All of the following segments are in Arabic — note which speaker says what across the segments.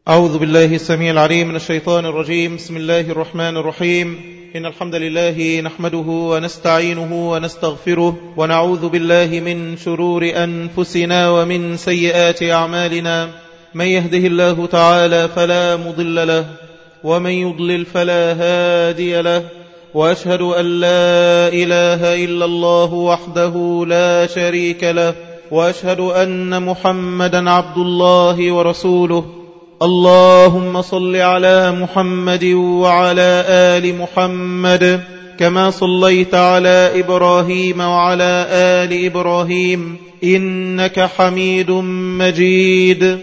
Speaker 1: أعوذ بالله السميع العليم من الشيطان الرجيم. بسم الله الرحمن الرحيم. إن الحمد لله نحمده ونستعينه ونستغفره ونعوذ بالله من شرور أنفسنا ومن سيئات أعمالنا. من يهده الله تعالى فلا مضل له ومن يضلل فلا هادي له، وأشهد أن لا إله إلا الله وحده لا شريك له، وأشهد أن محمدا عبد الله ورسوله. اللهم صل على محمد وعلى آل محمد كما صليت على إبراهيم وعلى آل إبراهيم إنك حميد مجيد.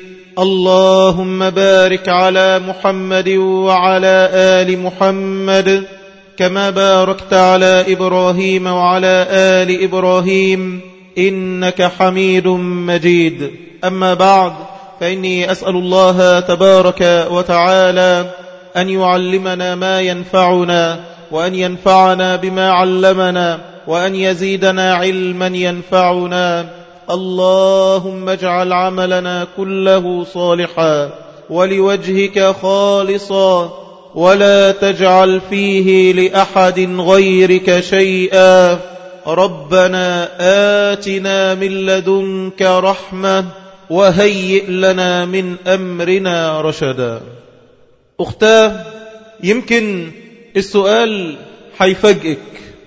Speaker 1: اللهم بارك على محمد وعلى آل محمد كما باركت على إبراهيم وعلى آل إبراهيم إنك حميد مجيد. أما بعد، فإني أسأل الله تبارك وتعالى أن يعلمنا ما ينفعنا، وأن ينفعنا بما علمنا، وأن يزيدنا علما ينفعنا. اللهم اجعل عملنا كله صالحا ولوجهك خالصا، ولا تجعل فيه لأحد غيرك شيئا. ربنا آتنا من لدنك رحمة وهيئ لنا من أمرنا رشدا. أختاه، يمكن السؤال هيفاجئك،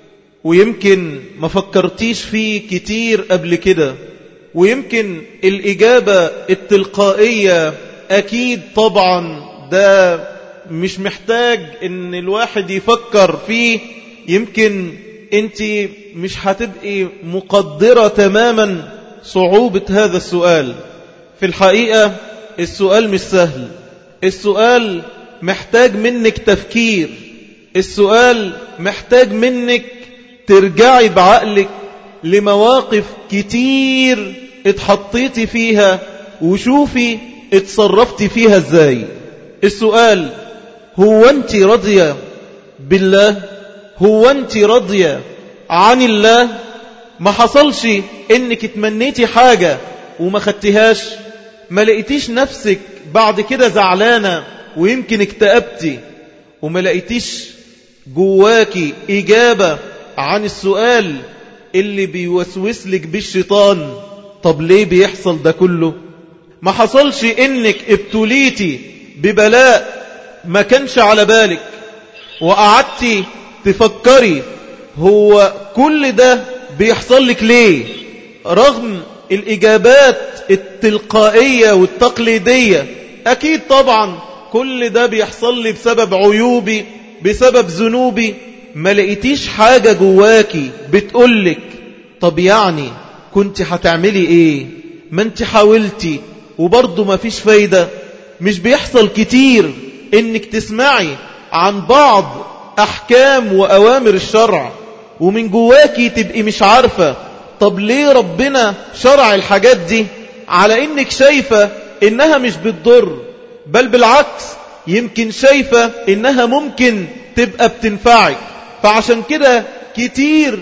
Speaker 1: ويمكن ما فكرتيش فيه كتير قبل كده، ويمكن الإجابة التلقائية أكيد طبعا ده مش محتاج ان الواحد يفكر فيه. يمكن انت مش هتبقي مقدرة تماما صعوبة هذا السؤال. في الحقيقة السؤال مش سهل، السؤال محتاج منك تفكير، السؤال محتاج منك ترجعي بعقلك لمواقف كتير اتحطيتي فيها وشوفي اتصرفتي فيها ازاي. السؤال: هو انت راضية بالله؟ هو انت راضية عن الله؟ ما حصلش انك اتمنيتي حاجة وما خدتهاش؟ ما لقيتيش نفسك بعد كده زعلانة ويمكن اكتئبتي وما لقيتيش جواكي إجابة عن السؤال اللي بيوسوس لك بالشيطان؟ طب ليه بيحصل ده كله؟ ما حصلش انك ابتليتي ببلاء ما كانش على بالك وقعدتي تفكري هو كل ده بيحصل لك ليه؟ رغم الإجابات التلقائية والتقليدية، أكيد طبعا كل ده بيحصل لي بسبب عيوبي، بسبب ذنوبي. ما لقيتيش حاجة جواكي بتقولك طب يعني كنت هتعملي ايه؟ ما انت حاولتي وبرضه ما فيش فايدة. مش بيحصل كتير انك تسمعي عن بعض أحكام وأوامر الشرع ومن جواكي تبقي مش عارفة طب ليه ربنا شرع الحاجات دي، على انك شايفة انها مش بتضر، بل بالعكس يمكن شايفة انها ممكن تبقى بتنفعك. فعشان كده كتير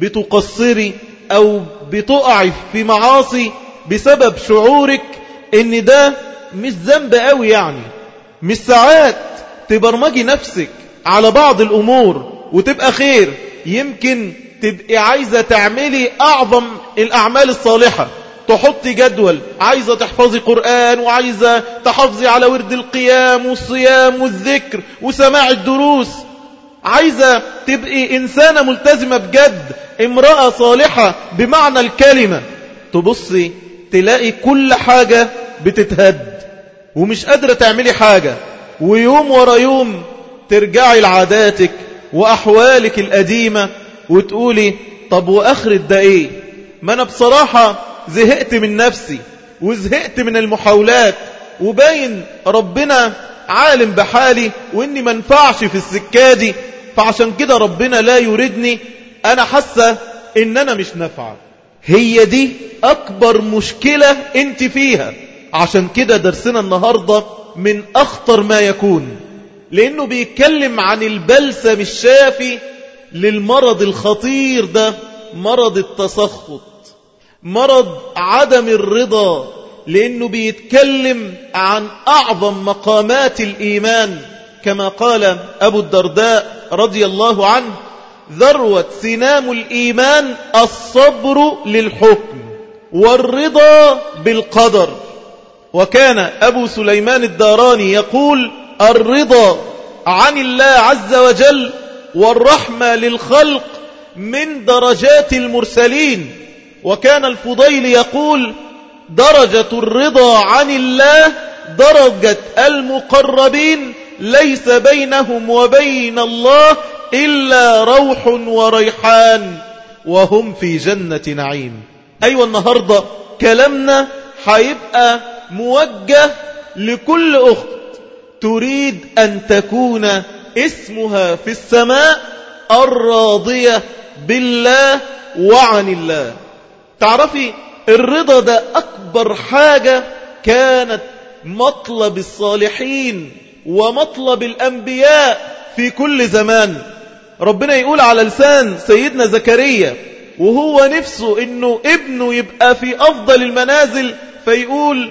Speaker 1: بتقصري او بتقعي في معاصي بسبب شعورك ان ده مش ذنب قوي. يعني مش ساعات تبرمجي نفسك على بعض الامور وتبقى خير؟ يمكن تبقي عايزة تعملي أعظم الأعمال الصالحة، تحطي جدول، عايزة تحفظي قرآن، وعايزة تحافظي على ورد القيام والصيام والذكر وسماع الدروس، عايزة تبقي إنسانة ملتزمة بجد، امرأة صالحة بمعنى الكلمة. تبصي تلاقي كل حاجة بتتهد ومش قادرة تعملي حاجة، ويوم ورا يوم ترجعي لعاداتك وأحوالك القديمة وتقولي طب وآخرة ده ايه؟ ما أنا بصراحة زهقت من نفسي وزهقت من المحاولات، وباين ربنا عالم بحالي وإني منفعش في السكة دي، فعشان كده ربنا لا يريدني، أنا حاسة إن أنا مش نافعة. هي دي أكبر مشكلة أنت فيها. عشان كده درسنا النهاردة من أخطر ما يكون، لأنه بيتكلم عن البلسم الشافي للمرض الخطير ده، مرض التسخط، مرض عدم الرضا لأنه بيتكلم عن أعظم مقامات الإيمان، كما قال أبو الدرداء رضي الله عنه: ذروة سنام الإيمان الصبر للحكم والرضا بالقدر. وكان أبو سليمان الداراني يقول: الرضا عن الله عز وجل والرحمة للخلق من درجات المرسلين. وكان الفضيل يقول: درجة الرضا عن الله درجة المقربين، ليس بينهم وبين الله إلا روح وريحان وهم في جنة نعيم. أيوة، النهاردة كلامنا هيبقى موجه لكل أخت تريد أن تكون اسمها في السماء الراضية بالله وعن الله. تعرفي الرضا ده أكبر حاجة كانت مطلب الصالحين ومطلب الأنبياء في كل زمان. ربنا يقول على لسان سيدنا زكريا وهو نفسه إنه ابنه يبقى في أفضل المنازل، فيقول: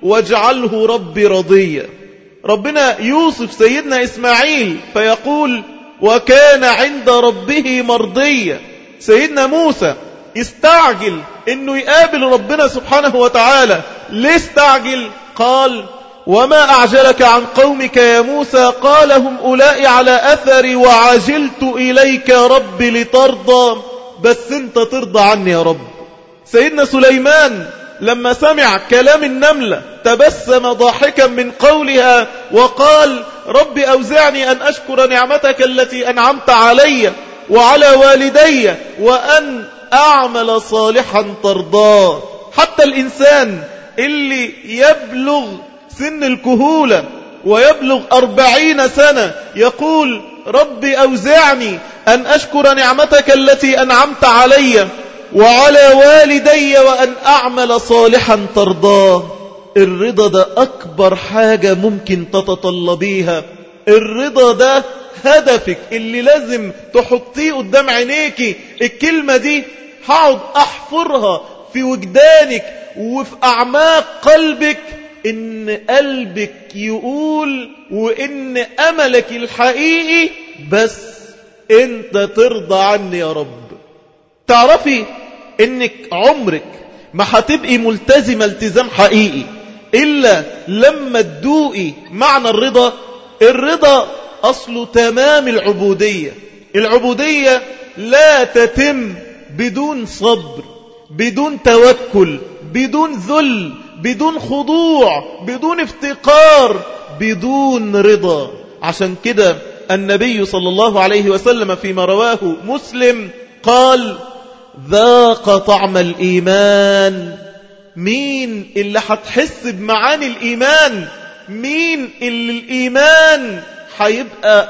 Speaker 1: واجعله ربي رضيا. ربنا يوصف سيدنا إسماعيل فيقول: وكان عند ربه مرضيا. سيدنا موسى استعجل إنه يقابل ربنا سبحانه وتعالى. ليه استعجل؟ قال: وما أعجلك عن قومك يا موسى؟ قال: هم أولئك على أثري وعجلت إليك يا رب لترضى. بس أنت ترضى عني يا رب. سيدنا سليمان لما سمع كلام النملة تبسم ضاحكا من قولها وقال: رب أوزعني أن أشكر نعمتك التي أنعمت علي وعلى والدي وأن أعمل صالحا ترضاه. حتى الإنسان اللي يبلغ سن الكهولة ويبلغ 40 سنة يقول: رب أوزعني أن أشكر نعمتك التي أنعمت علي وعلى والدي وأن أعمل صالحا ترضاه. الرضا ده أكبر حاجة ممكن تتطلبيها. الرضا ده هدفك اللي لازم تحطيه قدام عينيك. الكلمة دي هقعد أحفرها في وجدانك وفي أعماق قلبك، إن قلبك يقول وإن أملك الحقيقي بس أنت ترضى عني يا رب. تعرفي إنك عمرك ما هتبقي ملتزمة التزام حقيقي إلا لما تدوقي معنى الرضا. الرضا أصل تمام العبودية. العبودية لا تتم بدون صبر، بدون توكل، بدون ذل، بدون خضوع، بدون افتقار، بدون رضا. عشان كده النبي صلى الله عليه وسلم فيما رواه مسلم قال: ذاق طعم الإيمان. مين اللي هتحس بمعاني الإيمان؟ مين اللي الإيمان هيبقى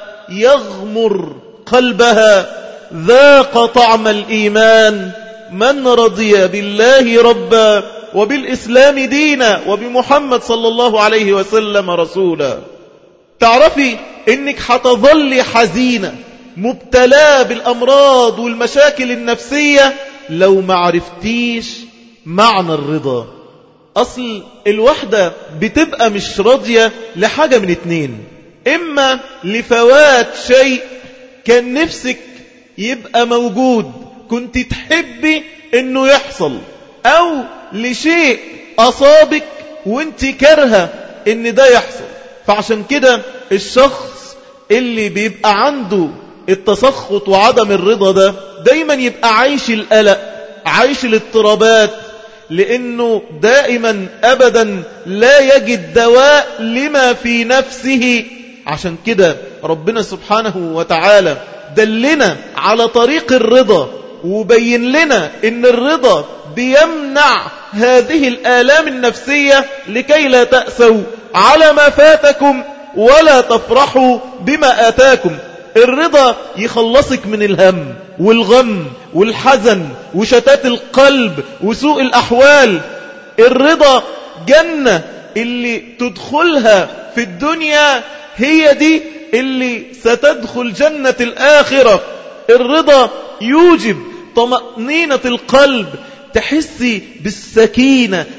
Speaker 1: يغمر قلبها؟ ذاق طعم الإيمان من رضي بالله ربا وبالإسلام دينا وبمحمد صلى الله عليه وسلم رسولا. تعرفي إنك هتظل حزينة مبتلى بالأمراض والمشاكل النفسية لو ما عرفتيش معنى الرضا. أصل الوحدة بتبقى مش راضية لحاجة من اتنين: إما لفوات شيء كان نفسك يبقى موجود كنت تحبي إنه يحصل، أو لشيء أصابك وانت كرهة إن ده يحصل. فعشان كده الشخص اللي بيبقى عنده التسخط وعدم الرضا ده دايما يبقى عايش القلق، عايش الاضطرابات، لأنه دائما أبدا لا يجد دواء لما في نفسه. عشان كده ربنا سبحانه وتعالى دلنا على طريق الرضا وبين لنا إن الرضا بيمنع هذه الآلام النفسية لكي لا تأسوا على ما فاتكم ولا تفرحوا بما آتاكم. الرضا يخلصك من الهم والغم والحزن وشتات القلب وسوء الأحوال. الرضا جنة اللي تدخلها في الدنيا هي دي اللي ستدخل جنة الآخرة. الرضا يوجب طمأنينة القلب، تحسي بالسكينة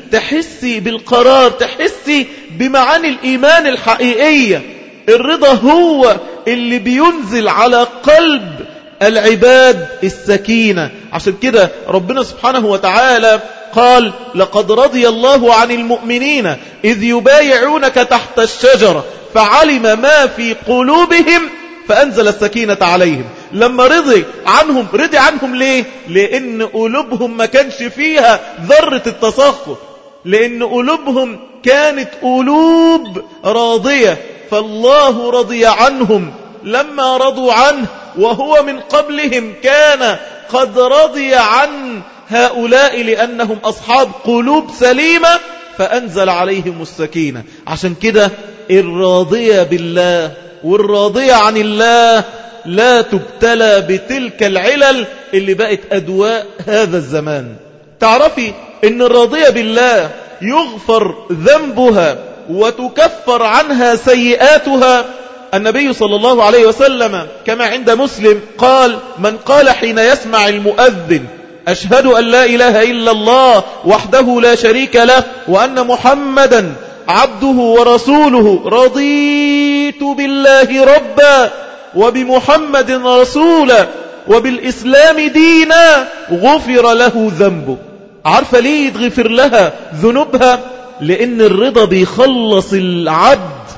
Speaker 1: تحسي بالقرار، تحسي بمعاني الإيمان الحقيقية. الرضا هو اللي بينزل على قلب العباد السكينة. عشان كده ربنا سبحانه وتعالى قال: لقد رضي الله عن المؤمنين إذ يبايعونك تحت الشجرة فعلم ما في قلوبهم فأنزل السكينة عليهم. لما رضي عنهم ليه؟ لأن قلوبهم ما كانش فيها ذرة التسخط، لأن قلوبهم كانت قلوب راضية، فالله رضي عنهم لما رضوا عنه، وهو من قبلهم كان قد رضي عن هؤلاء لأنهم أصحاب قلوب سليمة فأنزل عليهم السكينة. عشان كده الراضية بالله والراضية عن الله لا تبتلى بتلك العلل اللي بقت أدواء هذا الزمان. تعرفي ان الراضية بالله يغفر ذنبها وتكفر عنها سيئاتها. النبي صلى الله عليه وسلم كما عند مسلم قال: من قال حين يسمع المؤذن: أشهد أن لا إله إلا الله وحده لا شريك له وأن محمدا عبده ورسوله، رضيت بالله ربا وبمحمد رسولا وبالإسلام دينا، غفر له ذنبه. عارفة ليه يتغفر لها ذنوبها؟ لأن الرضا بيخلص العبد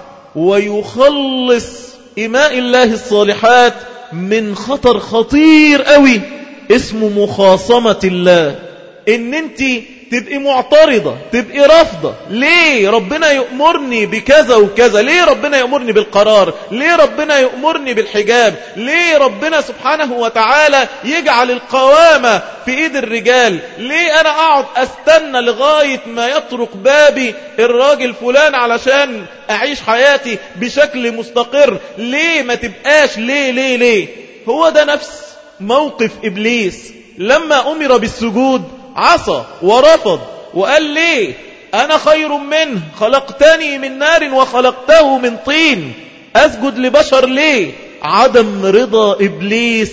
Speaker 1: ويخلص إماء الله الصالحات من خطر خطير قوي اسمه مخاصمة الله. ان انت تبقي معترضة، تبقي رافضة. ليه ربنا يأمرني بكذا وكذا؟ ليه ربنا يأمرني بالقرار؟ ليه ربنا يأمرني بالحجاب؟ ليه ربنا سبحانه وتعالى يجعل القوامة في ايد الرجال؟ ليه انا اقعد استنى لغاية ما يطرق بابي الراجل فلان علشان اعيش حياتي بشكل مستقر؟ ليه ما تبقاش ليه؟ هو ده نفس موقف إبليس لما أمر بالسجود عصى ورفض وقال: ليه أنا خير منه، خلقتني من نار وخلقته من طين، أسجد لبشر ليه؟ عدم رضا إبليس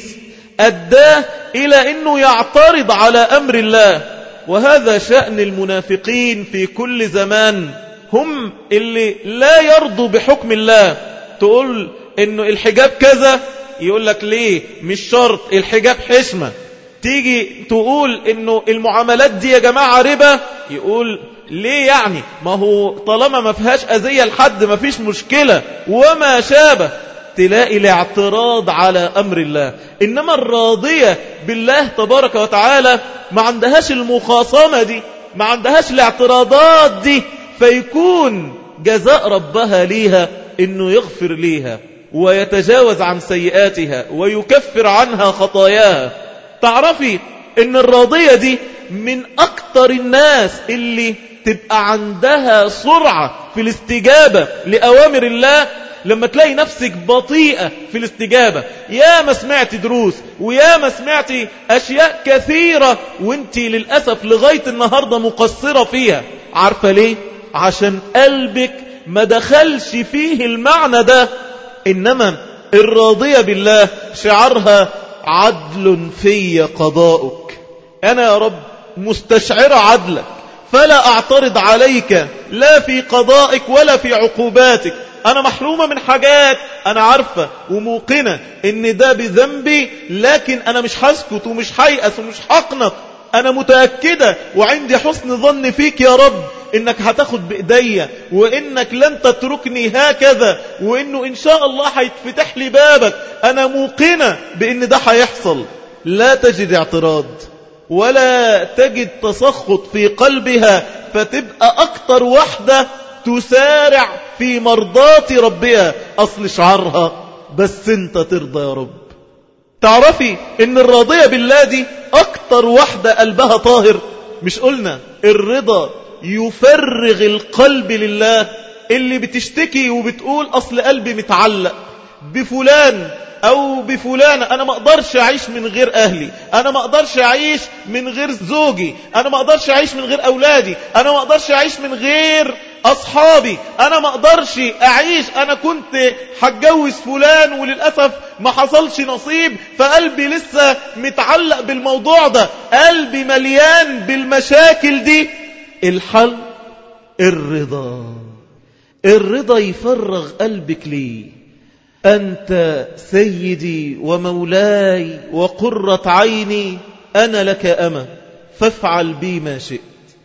Speaker 1: أداه إلى أنه يعترض على أمر الله. وهذا شأن المنافقين في كل زمان، هم اللي لا يرضوا بحكم الله. تقول أنه الحجاب كذا، يقول لك ليه؟ مش شرط، الحجاب حشمة. تيجي تقول انه المعاملات دي يا جماعة ربا، يقول ليه يعني؟ ما هو طالما ما فيهاش أذية لحد ما فيش مشكلة وما شابه. تلاقي الاعتراض على أمر الله. إنما الراضية بالله تبارك وتعالى ما عندهاش المخاصمة دي، ما عندهاش الاعتراضات دي، فيكون جزاء ربها ليها إنه يغفر ليها ويتجاوز عن سيئاتها ويكفر عنها خطاياها. تعرفي ان الراضية دي من اكتر الناس اللي تبقى عندها سرعة في الاستجابة لأوامر الله. لما تلاقي نفسك بطيئة في الاستجابة، يا ما سمعت دروس ويا ما سمعت أشياء كثيرة وانت للأسف لغاية النهاردة مقصرة فيها. عارفة ليه؟ عشان قلبك ما دخلش فيه المعنى ده. إنما الراضية بالله شعارها: عدل في قضاؤك. أنا يا رب مستشعر عدلك، فلا أعترض عليك لا في قضائك ولا في عقوباتك. أنا محرومة من حاجات أنا عارفة وموقنة إن ده بذنبي، لكن أنا مش هسكت ومش هيأس ومش هقنط. أنا متأكدة وعندي حسن ظن فيك يا رب إنك هتاخد بإيديا، وإنك لن تتركني هكذا، وإنه إن شاء الله هيتفتح لي بابك. أنا موقنة بإن ده هيحصل. لا تجد اعتراض ولا تجد تسخط في قلبها، فتبقى أكتر واحدة تسارع في مرضات ربها. أصل شعارها: بس انت ترضى يا رب. تعرفي ان الراضية بالله دي اكتر واحدة قلبها طاهر. مش قلنا الرضا يفرغ القلب لله؟ اللي بتشتكي وبتقول اصل قلبي متعلق بفلان او بفلانة، انا ما اقدرش اعيش من غير اهلي، انا ما اقدرش اعيش من غير زوجي، انا ما اقدرش اعيش من غير اولادي، انا ما اقدرش اعيش من غير اصحابي، انا ما اقدرش اعيش، انا كنت هتجوز فلان وللأسف ما حصلش نصيب، فقلبي لسه متعلق بالموضوع ده، قلبي مليان بالمشاكل دي. الحل الرضا. الرضا يفرغ قلبك ليه؟ أنت سيدي ومولاي وقرة عيني، أنا لك أمة فافعل بي ما شئت،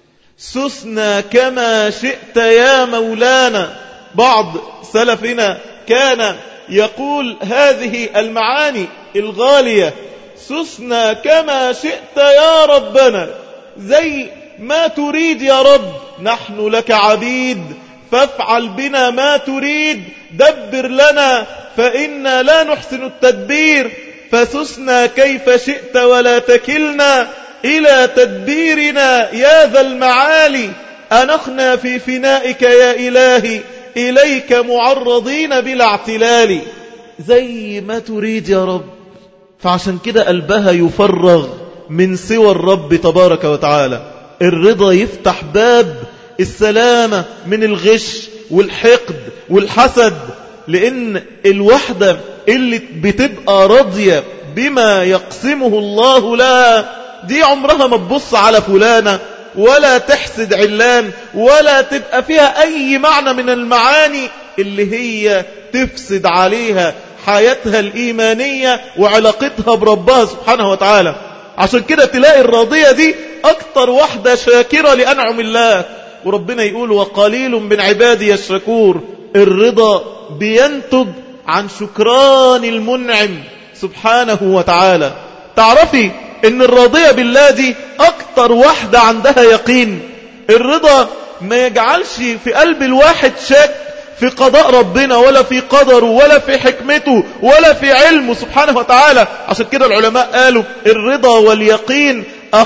Speaker 1: سسنا كما شئت يا مولانا. بعض سلفنا كان يقول هذه المعاني الغالية: سسنا كما شئت يا ربنا، زي ما تريد يا رب، نحن لك عبيد فافعل بنا ما تريد، دبر لنا فإنا لا نحسن التدبير، فسسنا كيف شئت ولا تكلنا إلى تدبيرنا يا ذا المعالي، أنخنا في فنائك يا إلهي، إليك معرضين بلا اعتلال. زي ما تريد يا رب. فعشان كده قلبها يفرغ من سوى الرب تبارك وتعالى. الرضا يفتح باب السلامة من الغش والحقد والحسد، لأن الوحدة اللي بتبقى راضية بما يقسمه الله لها دي عمرها ما تبص على فلانة ولا تحسد علان ولا تبقى فيها أي معنى من المعاني اللي هي تفسد عليها حياتها الإيمانية وعلاقتها بربها سبحانه وتعالى. عشان كده تلاقي الراضية دي أكتر واحدة شاكرة لأنعم الله، وربنا يقول: وقليل من عبادي الشكور. الرضا بينتج عن شكران المنعم سبحانه وتعالى. تعرفي ان الراضية بالله دي اكتر واحدة عندها يقين. الرضا ما يجعلش في قلب الواحد شك في قضاء ربنا ولا في قدره ولا في حكمته ولا في علمه سبحانه وتعالى. عشان كده العلماء قالوا الرضا واليقين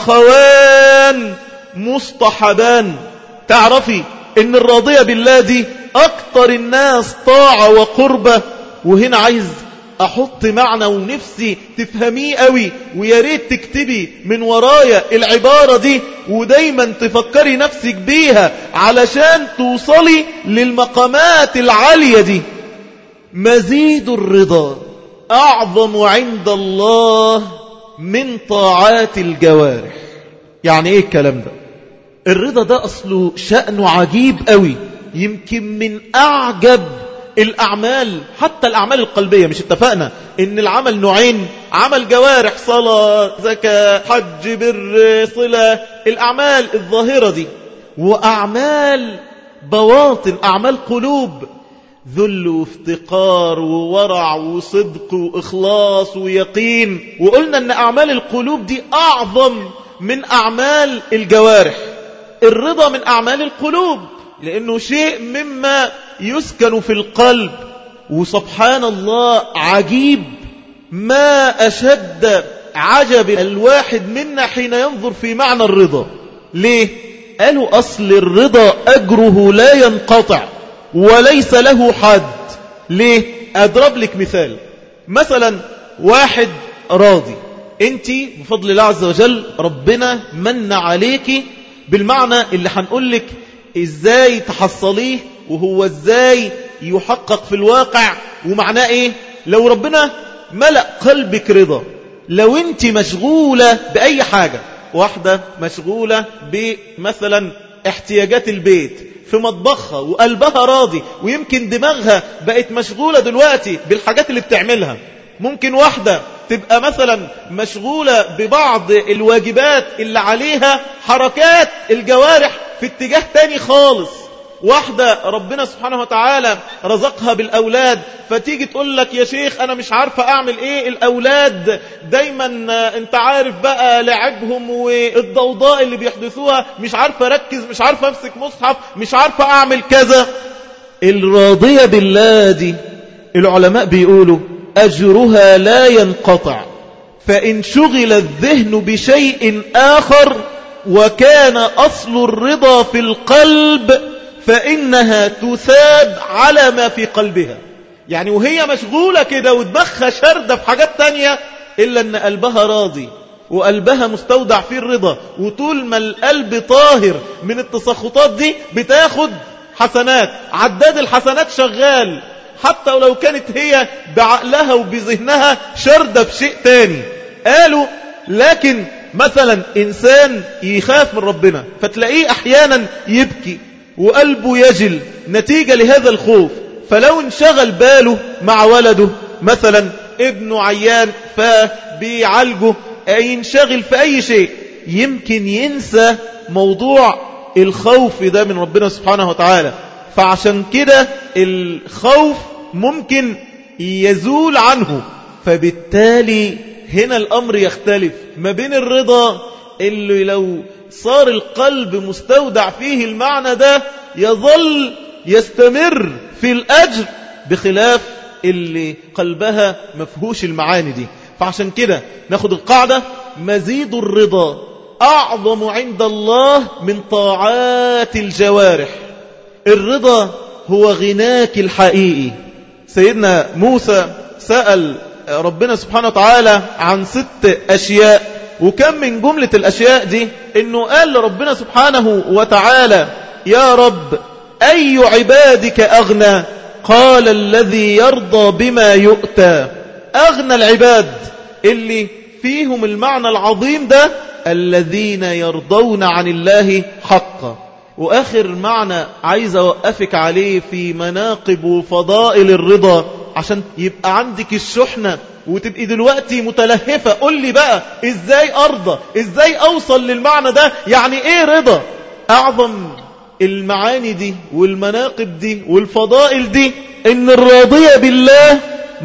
Speaker 1: أخوان مصطحبان. تعرفي ان الراضية بالله دي اكتر الناس طاعة وقربة. وهنا عايز احط معنى ونفسي تفهميه قوي، ويا ريت تكتبي من ورايا العبارة دي ودايما تفكري نفسك بيها علشان توصلي للمقامات العالية دي. مزيد الرضا اعظم عند الله من طاعات الجوارح. يعني ايه الكلام ده؟ الرضا ده اصله شأنه عجيب قوي، يمكن من اعجب الأعمال، حتى الأعمال القلبية. مش اتفقنا إن العمل نوعين؟ عمل جوارح، صلاة، زكاة، حج، بر، صلة، الأعمال الظاهرة دي، وأعمال بواطن، أعمال قلوب، ذل وافتقار وورع وصدق وإخلاص ويقين. وقلنا أن أعمال القلوب دي أعظم من أعمال الجوارح. الرضا من أعمال القلوب لأنه شيء مما يسكن في القلب. وسبحان الله عجيب ما أشد عجب الواحد منا حين ينظر في معنى الرضا. ليه؟ قالوا أصل الرضا أجره لا ينقطع وليس له حد. ليه؟ أضرب لك مثال. مثلا واحد راضي، انت بفضل الله عز وجل ربنا من عليك بالمعنى اللي هنقول لك ازاي تحصليه وهو ازاي يحقق في الواقع ومعناه ايه. لو ربنا ملأ قلبك رضا، لو انت مشغولة بأي حاجة، واحدة مشغولة بمثلا احتياجات البيت في مطبخها وقلبها راضي، ويمكن دماغها بقت مشغولة دلوقتي بالحاجات اللي بتعملها. ممكن واحدة تبقى مثلا مشغولة ببعض الواجبات اللي عليها، حركات الجوارح في اتجاه تاني خالص. واحدة ربنا سبحانه وتعالى رزقها بالأولاد، فتيجي تقول لك يا شيخ أنا مش عارفة أعمل إيه، الأولاد دايما أنت عارف بقى لعبهم والضوضاء اللي بيحدثوها، مش عارفة أركز، مش عارفة أمسك مصحف، مش عارفة أعمل كذا. الراضية بالله دي العلماء بيقولوا أجرها لا ينقطع، فإن شغل الذهن بشيء آخر وكان أصل الرضا في القلب فإنها تثاب على ما في قلبها. يعني وهي مشغولة كده ودماغها شردة في حاجات تانية، إلا أن قلبها راضي وقلبها مستودع فيه الرضا، وطول ما القلب طاهر من التسخطات دي بتاخد حسنات، عداد الحسنات شغال، حتى ولو كانت هي بعقلها وبذهنها شردة في شيء تاني. قالوا لكن مثلا إنسان يخاف من ربنا فتلاقيه أحيانا يبكي وقلبه يجل نتيجة لهذا الخوف، فلو انشغل باله مع ولده مثلا ابنه عيان فبيعالجه، ينشغل في أي شيء يمكن ينسى موضوع الخوف ده من ربنا سبحانه وتعالى. فعشان كده الخوف ممكن يزول عنه، فبالتالي هنا الأمر يختلف ما بين الرضا اللي لو صار القلب مستودع فيه المعنى ده يظل يستمر في الأجر، بخلاف اللي قلبها مفهوش المعاني دي. فعشان كده ناخد القاعدة: مزيد الرضا أعظم عند الله من طاعات الجوارح. الرضا هو غناك الحقيقي. سيدنا موسى سأل ربنا سبحانه وتعالى عن 6 أشياء، وكم من جملة الأشياء دي إنه قال لربنا سبحانه وتعالى: يا رب أي عبادك أغنى؟ قال: الذي يرضى بما يؤتى. أغنى العباد اللي فيهم المعنى العظيم ده الذين يرضون عن الله حقا. وآخر معنى عايز أوقفك عليه في مناقب وفضائل الرضا عشان يبقى عندك الشحنة وتبقي دلوقتي متلهفة. قل لي بقى إزاي أرضى، إزاي أوصل للمعنى ده، يعني إيه رضا؟ أعظم المعاني دي والمناقب دي والفضائل دي إن الراضية بالله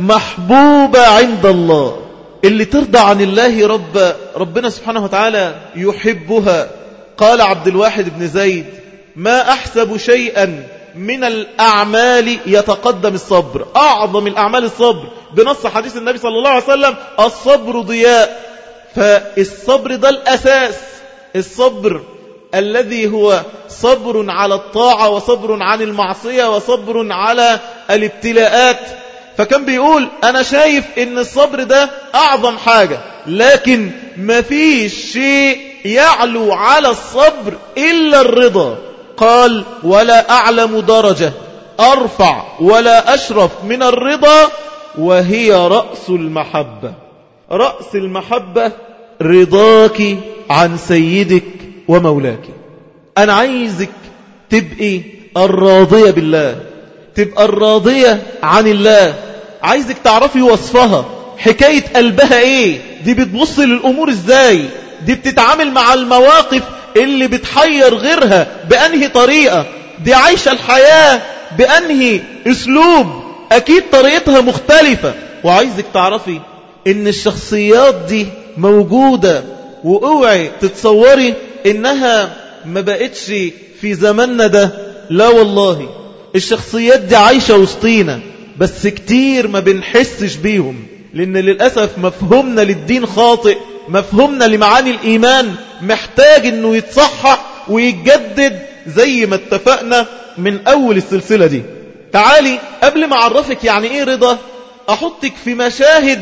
Speaker 1: محبوبة عند الله. اللي ترضى عن الله ربنا سبحانه وتعالى يحبها. قال عبد الواحد بن زيد: ما أحسب شيئا من الأعمال يتقدم الصبر. أعظم الأعمال الصبر، بنص حديث النبي صلى الله عليه وسلم: الصبر ضياء. فالصبر ده الأساس، الصبر الذي هو صبر على الطاعة وصبر عن المعصية وصبر على الابتلاءات. فكان بيقول: أنا شايف إن الصبر ده أعظم حاجة، لكن ما فيش شيء يعلو على الصبر إلا الرضا. قال: ولا أعلم درجة أرفع ولا أشرف من الرضا، وهي رأس المحبة. رأس المحبة رضاك عن سيدك ومولاك. أنا عايزك تبقي الراضية بالله، تبقى الراضية عن الله. عايزك تعرفي وصفها، حكاية قلبها ايه، دي بتبص للأمور ازاي، دي بتتعامل مع المواقف اللي بتحير غيرها بأنهي طريقة، دي عايشة الحياة بأنهي اسلوب، اكيد طريقتها مختلفة. وعايزك تعرفي ان الشخصيات دي موجودة، واوعي تتصوري انها ما بقتش في زماننا ده. لا والله، الشخصيات دي عايشة وسطينا، بس كتير ما بنحسش بيهم، لأن للأسف مفهومنا للدين خاطئ، مفهومنا لمعاني الإيمان محتاج أنه يتصحح ويتجدد زي ما اتفقنا من أول السلسلة دي. تعالي قبل ما أعرفك يعني إيه رضا، أحطك في مشاهد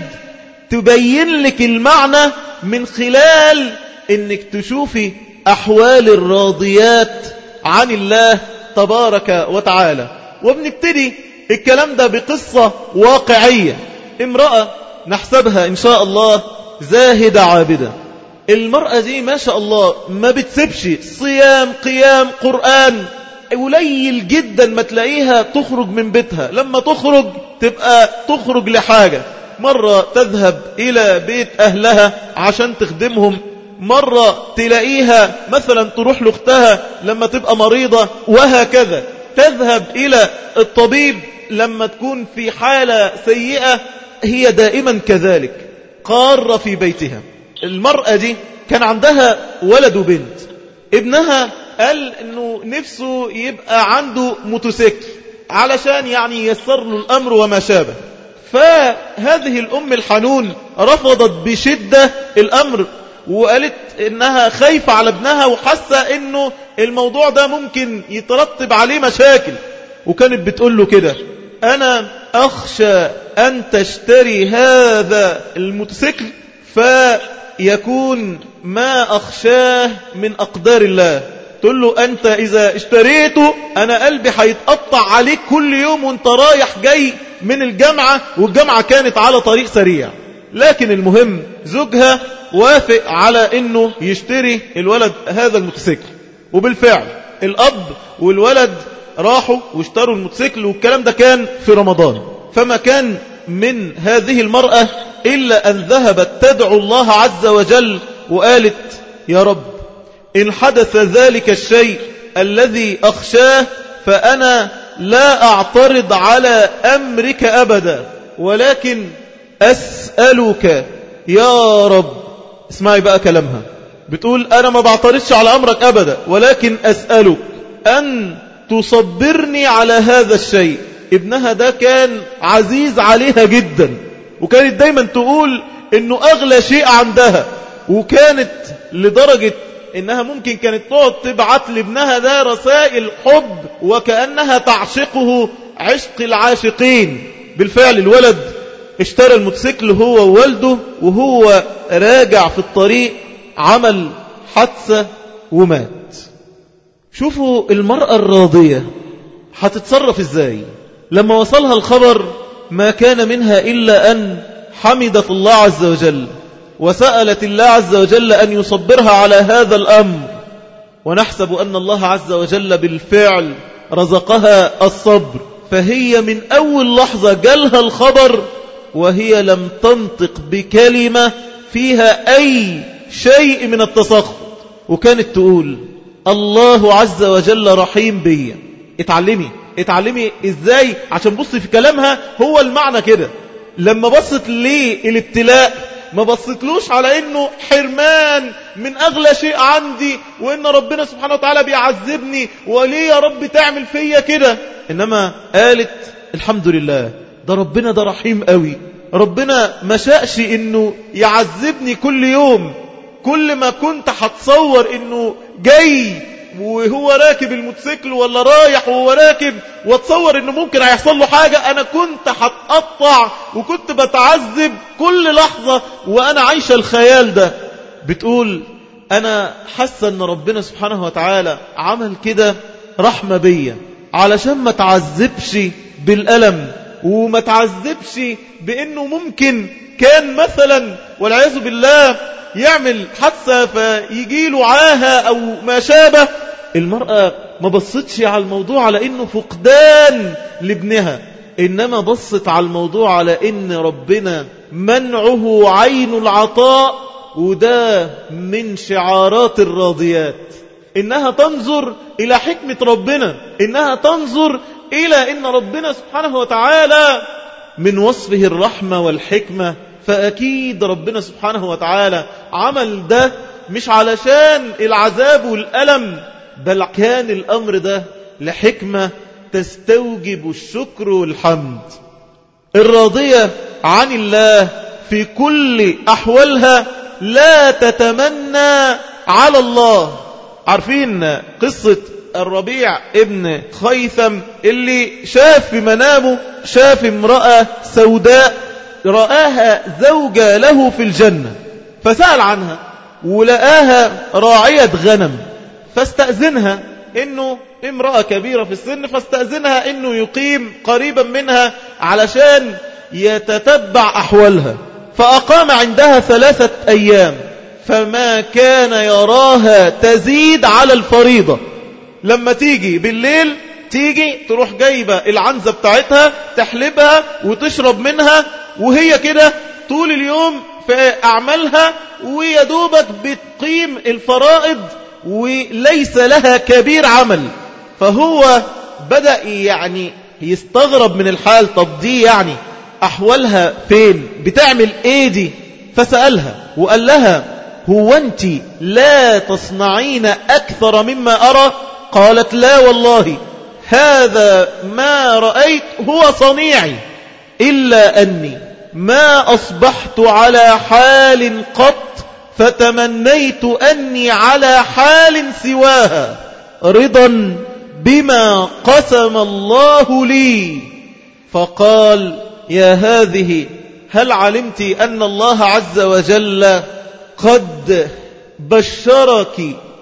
Speaker 1: تبين لك المعنى من خلال أنك تشوفي أحوال الراضيات عن الله تبارك وتعالى. وبنبتدي الكلام ده بقصة واقعية. امرأة نحسبها إن شاء الله زاهدة عابدة. المرأة دي ما شاء الله ما بتسيبش صيام قيام قرآن، قليل جدا ما تلاقيها تخرج من بيتها. لما تخرج تبقى تخرج لحاجة، مرة تذهب إلى بيت أهلها عشان تخدمهم، مرة تلاقيها مثلا تروح لأختها لما تبقى مريضة، وهكذا تذهب إلى الطبيب لما تكون في حالة سيئة. هي دائما كذلك قارة في بيتها. المرأة دي كان عندها ولد وبنت. ابنها قال انه نفسه يبقى عنده موتوسيكل علشان يعني ييسر له الأمر وما شابه. فهذه الأم الحنون رفضت بشدة الأمر، وقالت انها خايفة على ابنها وحاسة انه الموضوع ده ممكن يترتب عليه مشاكل. وكانت بتقول له كده: انا اخشى ان تشتري هذا الموتوسيكل فيكون ما اخشاه من اقدار الله. تقول له: انت اذا اشتريته انا قلبي هيتقطع عليك كل يوم وانت رايح جاي من الجامعة، والجامعة كانت على طريق سريع. لكن المهم زوجها وافق على انه يشتري الولد هذا الموتوسيكل. وبالفعل الاب والولد راحوا واشتروا الموتوسيكل، والكلام ده كان في رمضان. فما كان من هذه المرأة إلا أن ذهبت تدعو الله عز وجل وقالت: يا رب إن حدث ذلك الشيء الذي أخشاه فأنا لا أعترض على أمرك أبدا، ولكن أسألك يا رب. اسمعي بقى كلامها، بتقول: أنا ما بعترضش على أمرك أبدا، ولكن أسألك أن تصبرني على هذا الشيء. ابنها ده كان عزيز عليها جدا، وكانت دايما تقول إنه أغلى شيء عندها، وكانت لدرجة إنها ممكن كانت تقعد تبعت لابنها ده رسائل حب وكأنها تعشقه عشق العاشقين. بالفعل الولد اشترى الموتوسيكل هو ووالده، وهو راجع في الطريق عمل حادثة ومات. شوفوا المرأة الراضية هتتصرف ازاي لما وصلها الخبر. ما كان منها إلا أن حمدت الله عز وجل وسألت الله عز وجل أن يصبرها على هذا الأمر، ونحسب أن الله عز وجل بالفعل رزقها الصبر. فهي من أول لحظة جالها الخبر وهي لم تنطق بكلمة فيها أي شيء من التسخط، وكانت تقول: الله عز وجل رحيم بي. اتعلمي ازاي، عشان بصي في كلامها هو المعنى كده. لما بصت للابتلاء ما بصتلوش على انه حرمان من اغلى شيء عندي، وان ربنا سبحانه وتعالى بيعذبني، وليه يا رب تعمل فيا كده، انما قالت: الحمد لله، ده ربنا ده رحيم قوي، ربنا ما شاءش انه يعذبني كل يوم. كل ما كنت هتصور انه جاي وهو راكب الموتوسيكل ولا رايح وهو راكب واتصور انه ممكن هيحصل له حاجة، انا كنت هتقطع وكنت بتعذب كل لحظة وانا عايشة الخيال ده. بتقول: انا حاسة ان ربنا سبحانه وتعالى عمل كده رحمة بيا علشان ما تعذبش بالألم، وما تعذبش بانه ممكن كان مثلا والعياذ بالله يعمل حادثة فيجيله عاهة أو ما شابه. المرأة ما بصتش على الموضوع على إنه فقدان لابنها، إنما بصت على الموضوع على إن ربنا منعه عين العطاء، وده من شعارات الراضيات. إنها تنظر إلى حكمة ربنا، إنها تنظر إلى إن ربنا سبحانه وتعالى من وصفه الرحمة والحكمة. فأكيد ربنا سبحانه وتعالى عمل ده مش علشان العذاب والألم، بل كان الأمر ده لحكمة تستوجب الشكر والحمد. الراضية عن الله في كل أحوالها لا تتمنى على الله. عارفين قصة الربيع ابن خيثم اللي شاف في منامه، شاف امرأة سوداء رآها زوجة له في الجنة، فسأل عنها ولقاها راعية غنم، فاستأذنها انه امرأة كبيرة في السن، فاستأذنها انه يقيم قريبا منها علشان يتتبع أحوالها. فأقام عندها 3 أيام، فما كان يراها تزيد على الفريضة. لما تيجي بالليل تيجي تروح جايبة العنزة بتاعتها تحلبها وتشرب منها، وهي كده طول اليوم في أعمالها، ويدوبك بتقيم الفرائض وليس لها كبير عمل. فهو بدأ يعني يستغرب من الحال، طب دي يعني أحوالها فين، بتعمل ايه دي؟ فسألها وقال لها: هو أنت لا تصنعين أكثر مما أرى؟ قالت: لا والله، هذا ما رأيت هو صنيعي، إلا أني ما أصبحت على حال قط فتمنيت أني على حال سواها رضا بما قسم الله لي. فقال: يا هذه، هل علمت أن الله عز وجل قد بشرك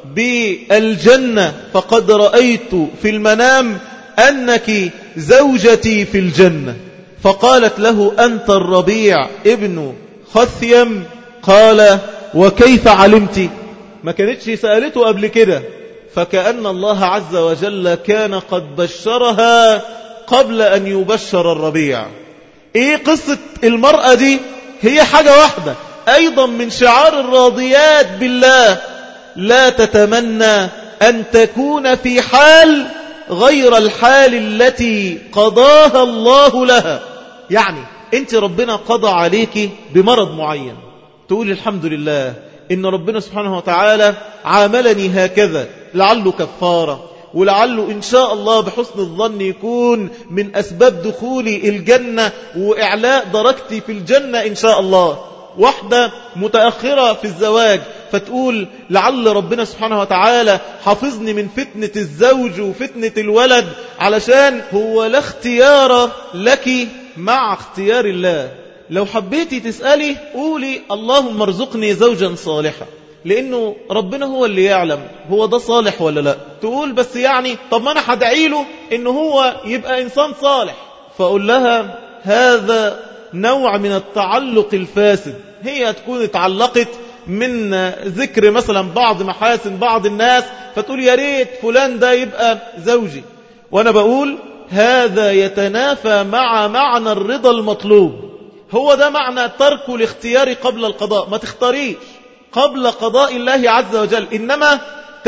Speaker 1: بالجنة؟ فقد رأيت في المنام أنك زوجتي في الجنة. فقالت له: أنت الربيع ابن خثيم؟ قال: وكيف علمت؟ ما كانتش سألته قبل كده، فكأن الله عز وجل كان قد بشرها قبل أن يبشر الربيع. ايه قصة المرأة دي؟ هي حاجة واحدة أيضا من شعار الراضيات بالله: لا تتمنى أن تكون في حال غير الحال التي قضاها الله لها. يعني انت ربنا قضى عليك بمرض معين، تقول الحمد لله إن ربنا سبحانه وتعالى عاملني هكذا، لعله كفارة، ولعله إن شاء الله بحسن الظن يكون من أسباب دخولي الجنة وإعلاء درجتي في الجنة إن شاء الله. واحدة متأخرة في الزواج فتقول لعل ربنا سبحانه وتعالى حافظني من فتنة الزوج وفتنة الولد، علشان هو لا اختيار لك مع اختيار الله. لو حبيتي تسألي قولي اللهم ارزقني زوجا صالحا، لأنه ربنا هو اللي يعلم هو ده صالح ولا لا. تقول بس يعني طب ما أنا هدعي له إنه هو يبقى إنسان صالح، فأقول لها هذا نوع من التعلق الفاسد. هي تكون اتعلقت من ذكر مثلا بعض محاسن بعض الناس، فتقول يا ريت فلان ده يبقى زوجي. وأنا بقول هذا يتنافى مع معنى الرضا المطلوب. هو ده معنى ترك الاختيار قبل القضاء. ما تختاريش قبل قضاء الله عز وجل، إنما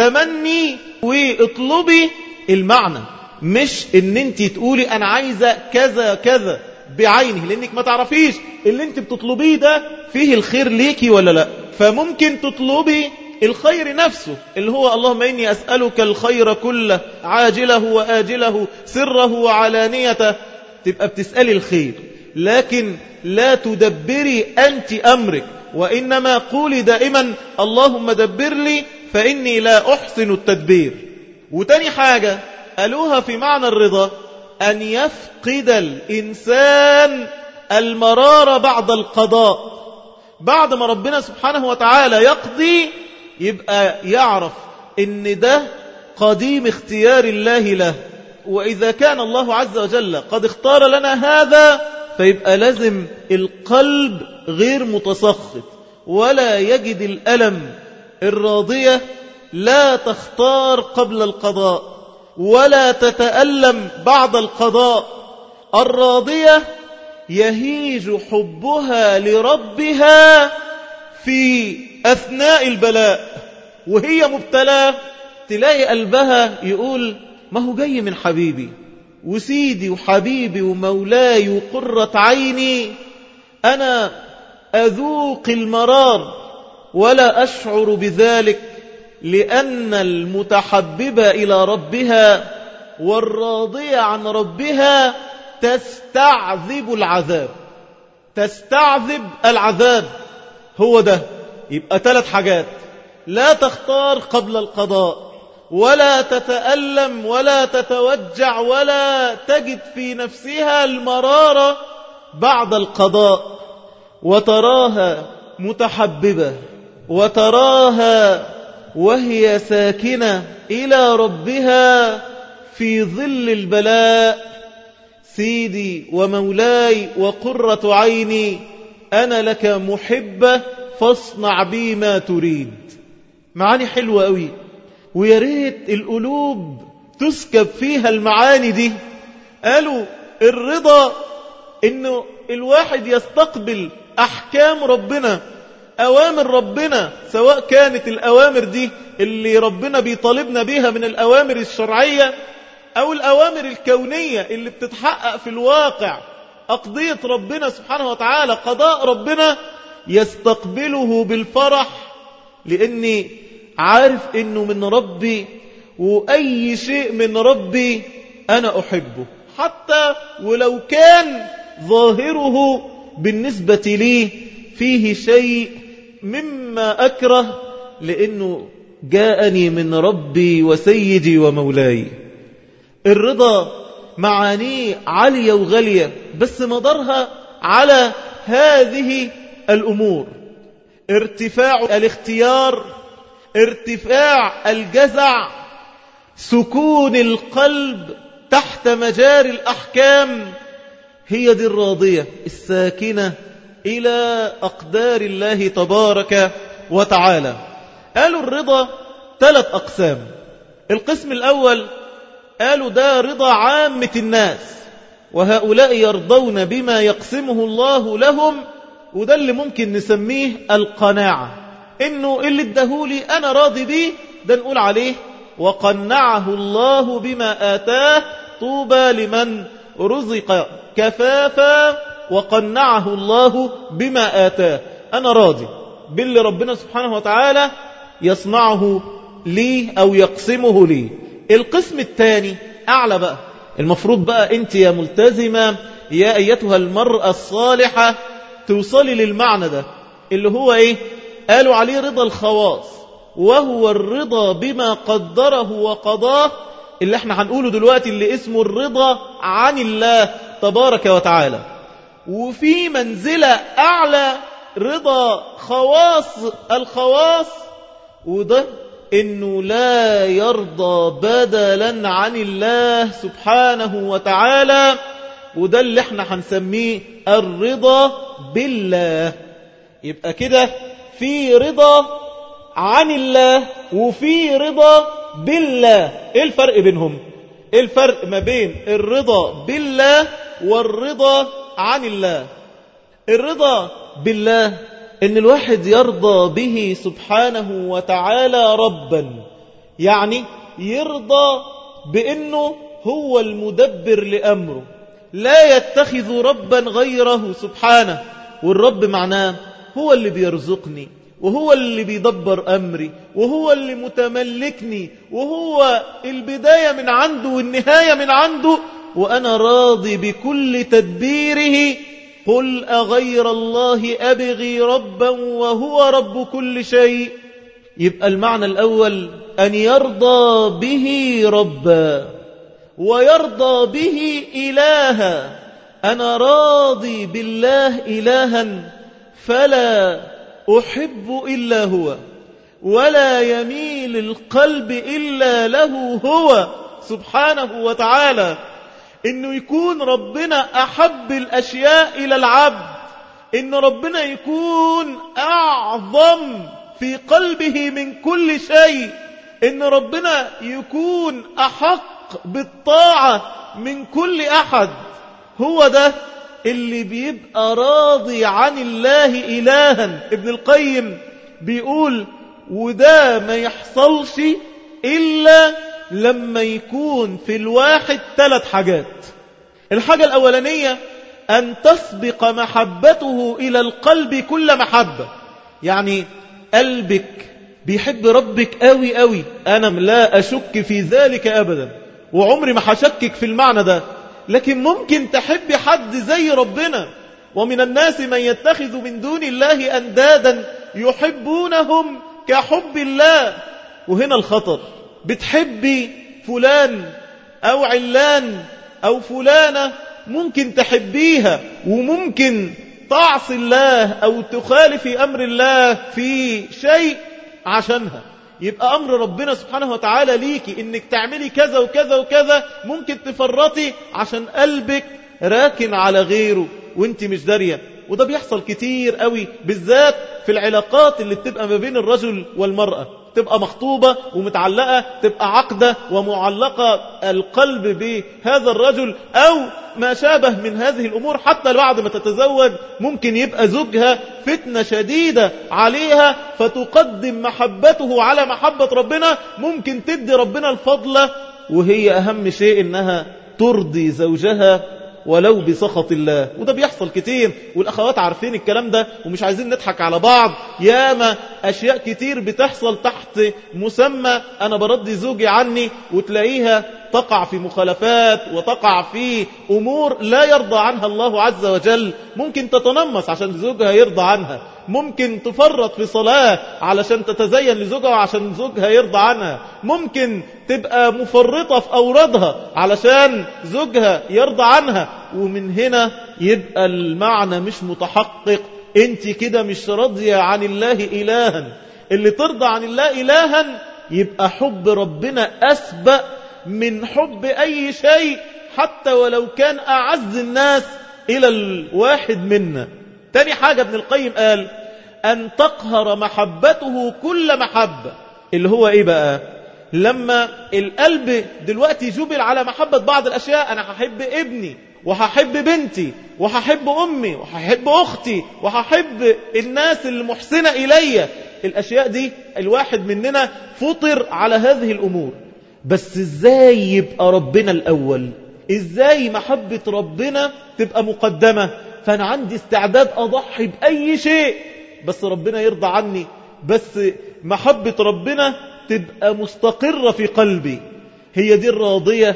Speaker 1: تمني واطلبي المعنى، مش ان انت تقولي انا عايزة كذا كذا بعينه، لانك ما تعرفيش اللي انت بتطلبيه ده فيه الخير ليكي ولا لا. فممكن تطلبي الخير نفسه اللي هو اللهم إني أسألك الخير كله عاجله وآجله سره وعلانيته، تبقى بتسألي الخير، لكن لا تدبري أنت أمرك، وإنما قولي دائما اللهم دبر لي فإني لا أحسن التدبير. وتاني حاجة قالوها في معنى الرضا: أن يفقد الإنسان المرار بعد القضاء. بعد ما ربنا سبحانه وتعالى يقضي يبقى يعرف إن ده قديم اختيار الله له، وإذا كان الله عز وجل قد اختار لنا هذا فيبقى لازم القلب غير متسخط ولا يجد الألم. الراضية لا تختار قبل القضاء ولا تتألم بعد القضاء. الراضية يهيج حبها لربها في أثناء البلاء، وهي مبتلاه تلاقي قلبها يقول ما هو جاي من حبيبي وسيدي وحبيبي ومولاي وقرة عيني، أنا أذوق المرار ولا أشعر بذلك، لأن المتحببة إلى ربها والراضية عن ربها تستعذب العذاب. تستعذب العذاب هو ده. يبقى 3 حاجات: لا تختار قبل القضاء، ولا تتألم ولا تتوجع ولا تجد في نفسها المرارة بعد القضاء، وتراها متحببة وتراها وهي ساكنة إلى ربها في ظل البلاء: سيدي ومولاي وقرة عيني أنا لك محبة فاصنع بي ما تريد. معاني حلوة قوي، ويا ريت القلوب تسكب فيها المعاني دي. قالوا الرضا إنه الواحد يستقبل أحكام ربنا، أوامر ربنا، سواء كانت الأوامر دي اللي ربنا بيطالبنا بيها من الأوامر الشرعية أو الأوامر الكونية اللي بتتحقق في الواقع، أقضية ربنا سبحانه وتعالى، قضاء ربنا، يستقبله بالفرح لأني عارف إنه من ربي، وأي شيء من ربي أنا أحبه، حتى ولو كان ظاهره بالنسبة لي فيه شيء مما أكره، لأنه جاءني من ربي وسيدي ومولاي. الرضا معانيه عالية وغالية، بس مدارها على هذه الأمور: ارتفاع الاختيار، ارتفاع الجزع، سكون القلب تحت مجاري الأحكام. هي دي الراضية الساكنة إلى أقدار الله تبارك وتعالى. قالوا الرضا 3 أقسام. القسم الأول قالوا ده رضا عامة الناس، وهؤلاء يرضون بما يقسمه الله لهم، وده اللي ممكن نسميه القناعة، إنه اللي ادهولي أنا راضي بيه، ده نقول عليه وقنعه الله بما آتاه، طوبى لمن رزق كفافا وقنعه الله بما آتاه. أنا راضي باللي ربنا سبحانه وتعالى يصنعه لي أو يقسمه لي. القسم الثاني أعلى بقى، المفروض بقى أنت يا ملتزمة يا أيتها المرأة الصالحة توصلي للمعنى ده اللي هو إيه؟ قالوا عليه رضا الخواص، وهو الرضا بما قدره وقضاه، اللي احنا هنقوله دلوقتي اللي اسمه الرضا عن الله تبارك وتعالى. وفي منزلة أعلى رضا خواص الخواص، وده إنه لا يرضى بدلا عن الله سبحانه وتعالى، وده اللي احنا هنسميه الرضا بالله. يبقى كده في رضا عن الله وفي رضا بالله. ايه الفرق بينهم؟ ايه الفرق ما بين الرضا بالله والرضا عن الله؟ الرضا بالله ان الواحد يرضى به سبحانه وتعالى ربا، يعني يرضى بانه هو المدبر لامره، لا يتخذ ربا غيره سبحانه. والرب معناه هو اللي بيرزقني، وهو اللي بيدبر أمري، وهو اللي متملكني، وهو البداية من عنده والنهاية من عنده، وأنا راضي بكل تدبيره. قل أغير الله أبغي ربا وهو رب كل شيء. يبقى المعنى الأول أن يرضى به ربا ويرضى به إلها. أنا راضي بالله إلها فلا أحب إلا هو، ولا يميل القلب إلا له هو سبحانه وتعالى. إنه يكون ربنا أحب الأشياء إلى العبد، إن ربنا يكون أعظم في قلبه من كل شيء، إن ربنا يكون أحق بالطاعة من كل أحد. هو ده اللي بيبقى راضي عن الله إلها. ابن القيم بيقول وده ما يحصلش إلا لما يكون في الواحد 3 حاجات. الحاجة الأولانية أن تسبق محبته إلى القلب كل محبة، يعني قلبك بيحب ربك قوي قوي، أنا لا أشك في ذلك أبدا، وعمري ما هشكك في المعنى ده. لكن ممكن تحب حد زي ربنا، ومن الناس من يتخذ من دون الله أندادا يحبونهم كحب الله. وهنا الخطر، بتحبي فلان أو علان أو فلانة، ممكن تحبيها وممكن تعصي الله أو تخالفي أمر الله في شيء عشانها. يبقى أمر ربنا سبحانه وتعالى ليكي إنك تعملي كذا وكذا وكذا، ممكن تفرطي عشان قلبك راكن على غيره وانت مش دارية. وده بيحصل كتير قوي، بالذات في العلاقات اللي بتبقى ما بين الرجل والمرأة، تبقى مخطوبة ومتعلقة، تبقى عقدة ومعلقة القلب بهذا الرجل أو ما شابه من هذه الأمور. حتى بعد ما تتزوج ممكن يبقى زوجها فتنة شديدة عليها، فتقدم محبته على محبة ربنا، ممكن تدي ربنا الفضل، وهي أهم شيء إنها ترضي زوجها ولو بسخط الله. وده بيحصل كتير، والأخوات عارفين الكلام ده ومش عايزين نضحك على بعض. ياما أشياء كتير بتحصل تحت مسمى أنا برضي زوجي عني، وتلاقيها تقع في مخالفات وتقع في أمور لا يرضى عنها الله عز وجل. ممكن تتنمص عشان زوجها يرضى عنها، ممكن تفرط في صلاة علشان تتزين لزوجها وعشان زوجها يرضى عنها، ممكن تبقى مفرطة في أورادها علشان زوجها يرضى عنها. ومن هنا يبقى المعنى مش متحقق، انت كده مش راضية عن الله إلها. اللي ترضى عن الله إلها يبقى حب ربنا أسبق من حب أي شيء، حتى ولو كان أعز الناس إلى الواحد منا. تاني حاجة ابن القيم قال أن تقهر محبته كل محبة. اللي هو إيه بقى؟ لما القلب دلوقتي جبل على محبة بعض الأشياء، أنا هحب ابني وهحب بنتي وهحب أمي وهحب أختي وهحب الناس المحسنة إلي، الأشياء دي الواحد مننا فطر على هذه الأمور. بس إزاي يبقى ربنا الأول؟ إزاي محبة ربنا تبقى مقدمة؟ فأنا عندي استعداد أضحي بأي شيء بس ربنا يرضى عني، بس محبة ربنا تبقى مستقرة في قلبي. هي دي الراضية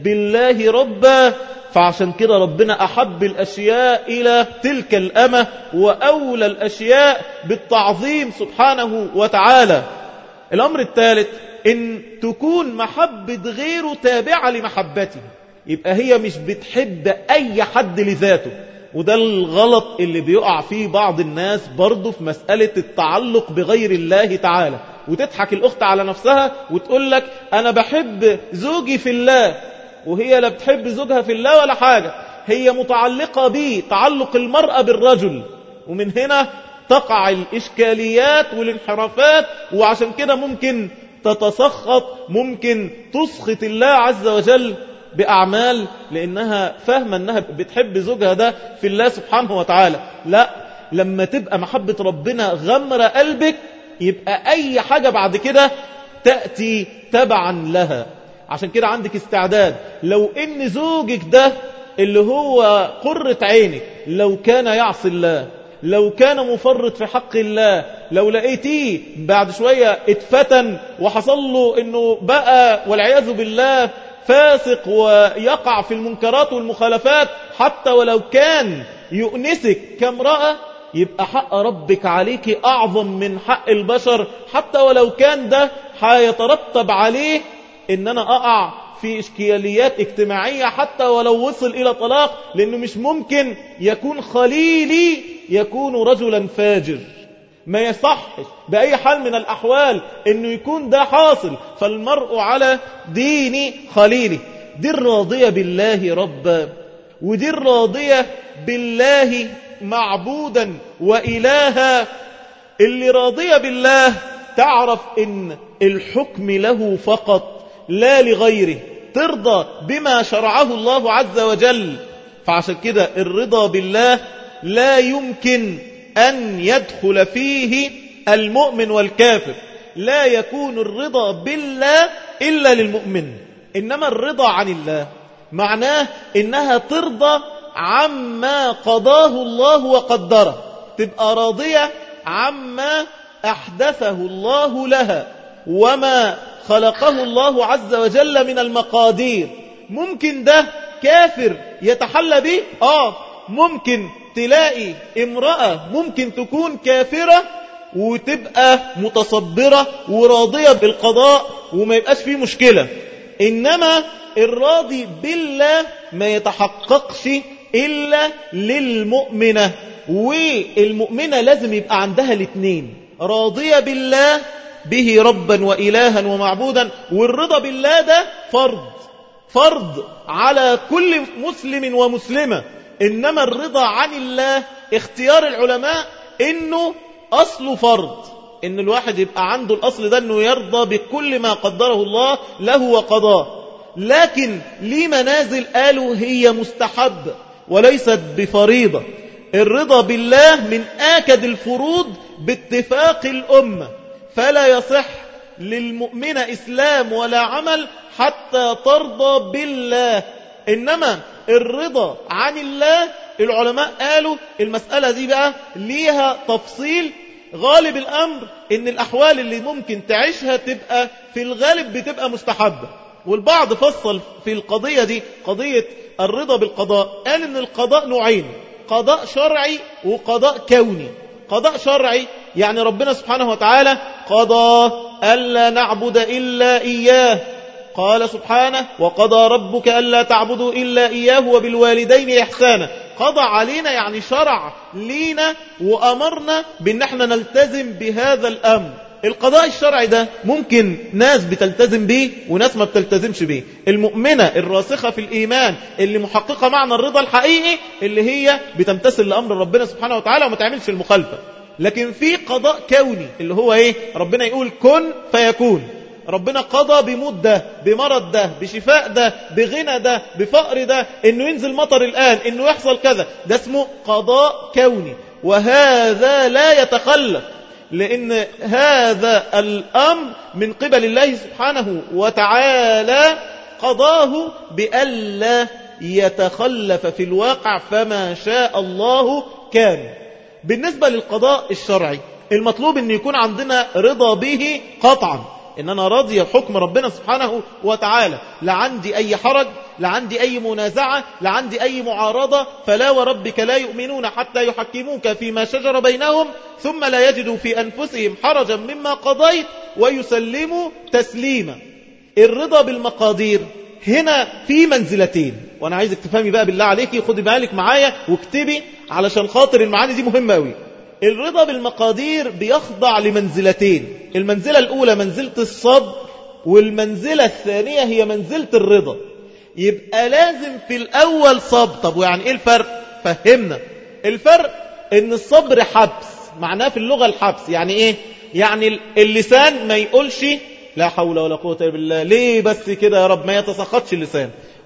Speaker 1: بالله ربا. فعشان كده ربنا أحب الأشياء إلى تلك الأمة، وأولى الأشياء بالتعظيم سبحانه وتعالى. الأمر الثالث، إن تكون محبة غيره تابعة لمحبته، يبقى هي مش بتحب أي حد لذاته. وده الغلط اللي بيقع فيه بعض الناس برضو في مسألة التعلق بغير الله تعالى. وتضحك الأخت على نفسها وتقول لك أنا بحب زوجي في الله، وهي لا بتحب زوجها في الله ولا حاجة، هي متعلقة به تعلق المرأة بالرجل. ومن هنا تقع الإشكاليات والانحرافات، وعشان كده ممكن تتسخط، ممكن تسخط الله عز وجل بأعمال، لأنها فاهمة أنها بتحب زوجها ده في الله سبحانه وتعالى. لا، لما تبقى محبة ربنا غمر قلبك، يبقى أي حاجة بعد كده تأتي تبعا لها. عشان كده عندك استعداد لو إن زوجك ده اللي هو قرة عينك لو كان يعصي الله، لو كان مفرط في حق الله، لو لقيتيه بعد شوية اتفتن وحصل له إنه بقى والعياذ بالله فاسق ويقع في المنكرات والمخالفات، حتى ولو كان يؤنسك كامرأة، يبقى حق ربك عليك أعظم من حق البشر، حتى ولو كان ده هيترتب عليه إن أنا أقع في إشكاليات اجتماعية، حتى ولو وصل إلى طلاق، لأنه مش ممكن يكون خليلي يكون رجلا فاجر. ما يصحش بأي حال من الأحوال أنه يكون ده حاصل. فالمرء على دين خليله. دي الراضية بالله ربا، ودي الراضية بالله معبودا وإلها. اللي راضية بالله تعرف إن الحكم له فقط لا لغيره، ترضى بما شرعه الله عز وجل. فعشان كده الرضا بالله لا يمكن أن يدخل فيه المؤمن والكافر. لا يكون الرضا بالله إلا للمؤمن. إنما الرضا عن الله معناه إنها ترضى عما قضاه الله وقدره، تبقى راضية عما أحدثه الله لها وما خلقه الله عز وجل من المقادير. ممكن ده كافر يتحلى به؟ ممكن تلاقي امرأة ممكن تكون كافرة وتبقى متصبرة وراضية بالقضاء وما يبقاش فيه مشكلة. إنما الراضي بالله ما يتحققش إلا للمؤمنة. والمؤمنة لازم يبقى عندها الاثنين، راضية بالله به ربا وإلها ومعبودا. والرضا بالله ده فرض على كل مسلم ومسلمة. إنما الرضا عن الله اختيار العلماء إنه أصله فرض، إن الواحد يبقى عنده الأصل ده إنه يرضى بكل ما قدره الله له وقضاه. لكن ليه منازل قالوا هي مستحبة وليست بفريضة. الرضا بالله من آكد الفروض باتفاق الأمة، فلا يصح للمؤمن إسلام ولا عمل حتى ترضى بالله. إنما الرضا عن الله العلماء قالوا المسألة دي بقى ليها تفصيل. غالب الأمر إن الأحوال اللي ممكن تعيشها تبقى في الغالب بتبقى مستحبة. والبعض فصل في القضية دي قضية الرضا بالقضاء، قال إن القضاء نوعين، قضاء شرعي وقضاء كوني. قضاء شرعي يعني ربنا سبحانه وتعالى قضى ألا نعبد إلا إياه، قال سبحانه وقضى ربك ألا تعبدوا إلا إياه وبالوالدين إحسانا. قضى علينا يعني شرع لينا وأمرنا بأن احنا نلتزم بهذا الأمر. القضاء الشرعي ده ممكن ناس بتلتزم به وناس ما بتلتزمش به. المؤمنة الراسخة في الإيمان اللي محققة معنى الرضا الحقيقي اللي هي بتمتثل لأمر ربنا سبحانه وتعالى وما تعملش المخالفة. لكن في قضاء كوني اللي هو ايه؟ ربنا يقول كن فيكون. ربنا قضى بموت ده، بمرض ده، بشفاء ده، بغنى ده، بفقر ده، انه ينزل مطر الآن، انه يحصل كذا. ده اسمه قضاء كوني، وهذا لا يتخلف، لأن هذا الأمر من قبل الله سبحانه وتعالى قضاه بألا يتخلف في الواقع، فما شاء الله كان. بالنسبة للقضاء الشرعي المطلوب أن يكون عندنا رضا به قطعا، إن أنا راضي بحكم ربنا سبحانه وتعالى، لا عندي أي حرج، لا عندي أي منازعة، لا عندي أي معارضة. فلا وربك لا يؤمنون حتى يحكموك فيما شجر بينهم ثم لا يجدوا في أنفسهم حرجا مما قضيت ويسلموا تسليما. الرضا بالمقادير هنا في منزلتين، وأنا عايزك تفهمي بقى بالله عليكي، خدي بالك معايا واكتبي علشان خاطر المعاني دي مهمة أوي. الرضا بالمقادير بيخضع لمنزلتين، المنزلة الأولى منزلة الصبر، والمنزلة الثانية هي منزلة الرضا. يبقى لازم في الأول صبر. طب ويعني إيه الفرق؟ فهمنا الفرق. إن الصبر حبس، معناه في اللغة الحبس. يعني إيه؟ يعني اللسان ما يقولش لا حول ولا قوة إلا بالله، ليه بس كده يا رب، ما يتسخطش اللسان،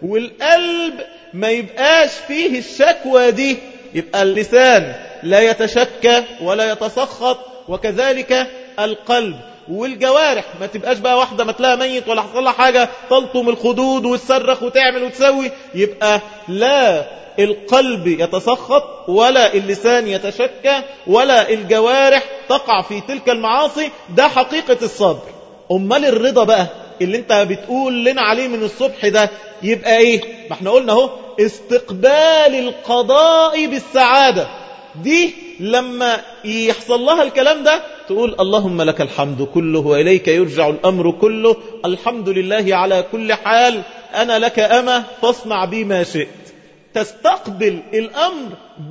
Speaker 1: والقلب ما يبقاش فيه الشكوى دي، يبقى اللسان لا يتشكى ولا يتسخط، وكذلك القلب. والجوارح ما تبقاش بقى واحدة ما تلاقي ميت ولا حصل لها حاجة تلطم الخدود وتصرخ وتعمل وتسوي. يبقى لا القلب يتسخط ولا اللسان يتشكى ولا الجوارح تقع في تلك المعاصي. ده حقيقة الصبر. أمال الرضا بقى اللي انت بتقول لنا عليه من الصبح ده يبقى ايه؟ ما احنا قلنا اهو استقبال القضاء بالسعادة. دي لما يحصل لها الكلام ده تقول اللهم لك الحمد كله وإليك يرجع الأمر كله، الحمد لله على كل حال، أنا لك أمة فاصنع بي ما شئت. تستقبل الأمر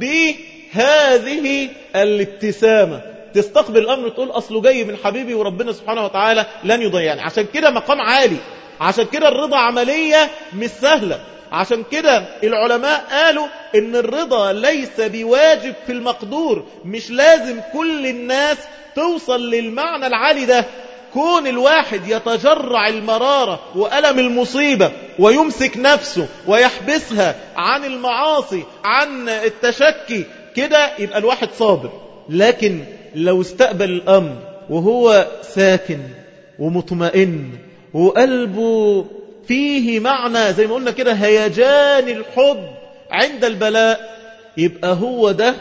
Speaker 1: بهذه الابتسامة، تستقبل الأمر تقول أصله جاي من حبيبي وربنا سبحانه وتعالى لن يضيعني. عشان كده مقام عالي، عشان كده الرضا عملية مش سهلة. عشان كده العلماء قالوا إن الرضا ليس بواجب في المقدور، مش لازم كل الناس توصل للمعنى العالي ده. كون الواحد يتجرع المرارة وألم المصيبة ويمسك نفسه ويحبسها عن المعاصي، عن التشكي، كده يبقى الواحد صابر. لكن لو استقبل الأمر وهو ساكن ومطمئن وقلبه فيه معنى زي ما قلنا كده هيجان الحب عند البلاء، يبقى هو ده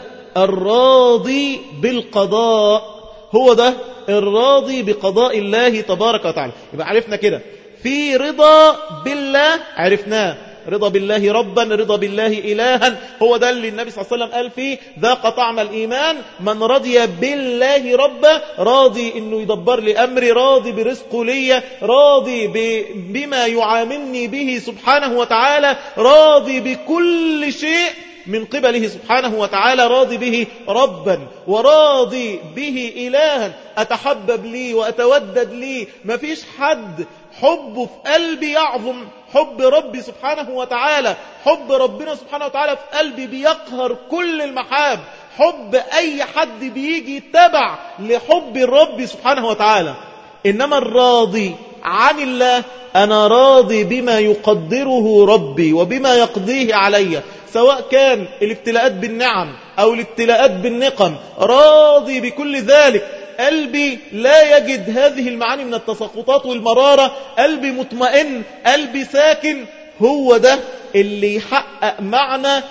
Speaker 1: الراضي بالقضاء، هو ده الراضي بقضاء الله تبارك وتعالى. يبقى عرفنا كده في رضا بالله، عرفناه رضا بالله ربا، رضا بالله إلها، هو ده اللي النبي صلى الله عليه وسلم قال فيه ذاق طعم الإيمان من رضي بالله ربا، راضي إنه يدبر لي أمري، راضي برزقه لي، راضي بما يعاملني به سبحانه وتعالى، راضي بكل شيء من قبله سبحانه وتعالى، راضي به ربا وراضي به إلها، أتحبب لي وأتودد لي. مفيش حد حبه في قلبي يعظم حب ربي سبحانه وتعالى. حب ربنا سبحانه وتعالى في قلبي بيقهر كل المحاب. حب أي حد بيجي تبع لحب الرب سبحانه وتعالى. إنما الراضي عن الله، أنا راضي بما يقدره ربي وبما يقضيه علي، سواء كان الابتلاءات بالنعم أو الابتلاءات بالنقم، راضي بكل ذلك. قلبي لا يجد هذه المعاني من التسخطات والمرارة، قلبي مطمئن، قلبي ساكن. هو ده اللي يحقق معنى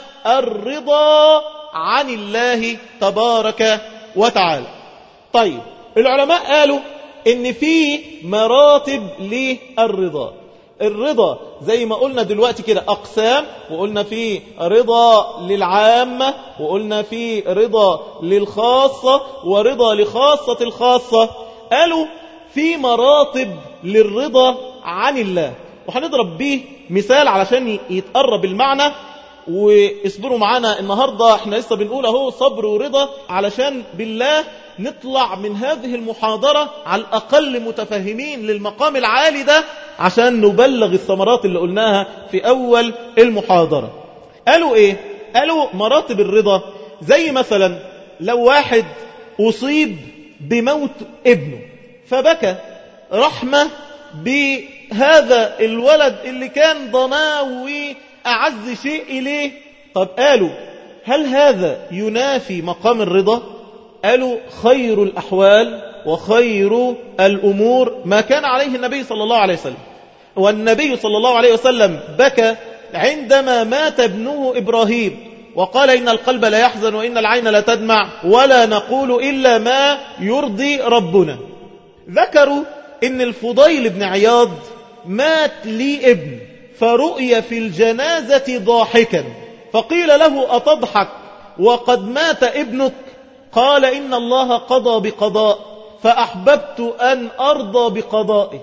Speaker 1: الرضا عن الله تبارك وتعالى. طيب العلماء قالوا ان في مراتب للرضا. الرضا زي ما قلنا دلوقتي كده أقسام، وقلنا في رضا للعامة، وقلنا في رضا للخاصة، ورضا لخاصة الخاصة. قالوا في مراتب للرضا عن الله، وهنضرب به مثال علشان يتقرب المعنى. واصبروا معانا النهاردة، احنا لسه بنقول اهو صبر ورضا، علشان بالله نطلع من هذه المحاضرة على الأقل متفهمين للمقام العالي ده، عشان نبلغ الثمرات اللي قلناها في أول المحاضرة. قالوا إيه؟ قالوا مراتب الرضا زي مثلا لو واحد أصيب بموت ابنه فبكى رحمة بهذا الولد اللي كان ضناه وأعز شيء إليه. طب قالوا هل هذا ينافي مقام الرضا؟ قالوا خير الأحوال وخير الأمور ما كان عليه النبي صلى الله عليه وسلم. والنبي صلى الله عليه وسلم بكى عندما مات ابنه إبراهيم وقال إن القلب لا يحزن وإن العين لا تدمع ولا نقول إلا ما يرضي ربنا. ذكروا إن الفضيل بن عياض مات لي ابن فرؤي في الجنازة ضاحكا فقيل له أتضحك وقد مات ابنك؟ قال إن الله قضى بقضاء فأحببت أن أرضى بقضائه.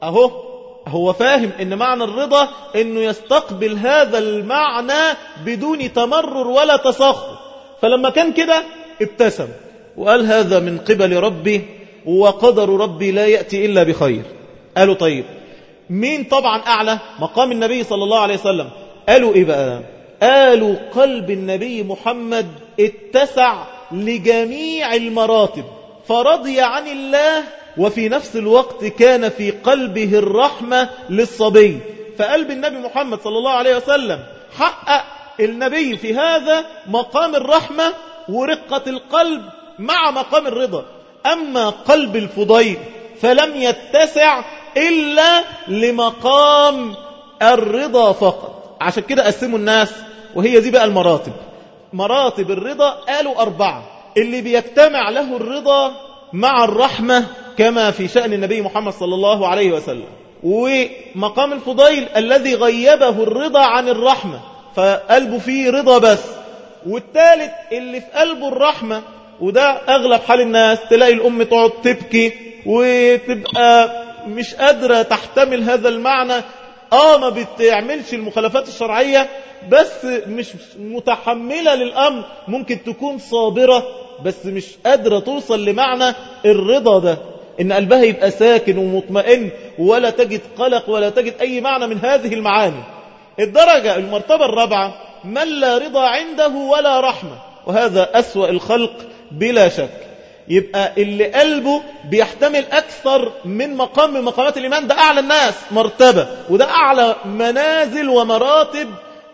Speaker 1: هو فاهم إن معنى الرضا إنه يستقبل هذا المعنى بدون تمرر ولا تسخط، فلما كان كده ابتسم وقال هذا من قبل ربي وقدر ربي لا يأتي إلا بخير. قالوا طيب مين طبعا أعلى؟ مقام النبي صلى الله عليه وسلم. قالوا إيه بقى؟ قالوا قلب النبي محمد اتسع لجميع المراتب فرضي عن الله وفي نفس الوقت كان في قلبه الرحمة للصبي. فقلب النبي محمد صلى الله عليه وسلم حقق النبي في هذا مقام الرحمة ورقة القلب مع مقام الرضا. أما قلب الفضيل فلم يتسع إلا لمقام الرضا فقط. عشان كده قسموا الناس وهي دي بقى المراتب. مراتب الرضا قالوا 4: اللي بيجتمع له الرضا مع الرحمة كما في شأن النبي محمد صلى الله عليه وسلم. ومقام الفضيل الذي غيبه الرضا عن الرحمة فقلبه فيه رضا بس. والثالث اللي في قلبه الرحمة، وده أغلب حال الناس، تلاقي الأم تقعد تبكي وتبقى مش قادرة تحتمل هذا المعنى، ما بتعملش المخالفات الشرعية بس مش متحملة للأمر، ممكن تكون صابرة بس مش قادرة توصل لمعنى الرضا ده، إن قلبها يبقى ساكن ومطمئن ولا تجد قلق ولا تجد أي معنى من هذه المعاني. الدرجة المرتبة الرابعة من لا رضا عنده ولا رحمة، وهذا أسوأ الخلق بلا شك. يبقى اللي قلبه بيحتمل أكثر من مقام من مقامات الإيمان، ده أعلى الناس مرتبة، وده أعلى منازل ومراتب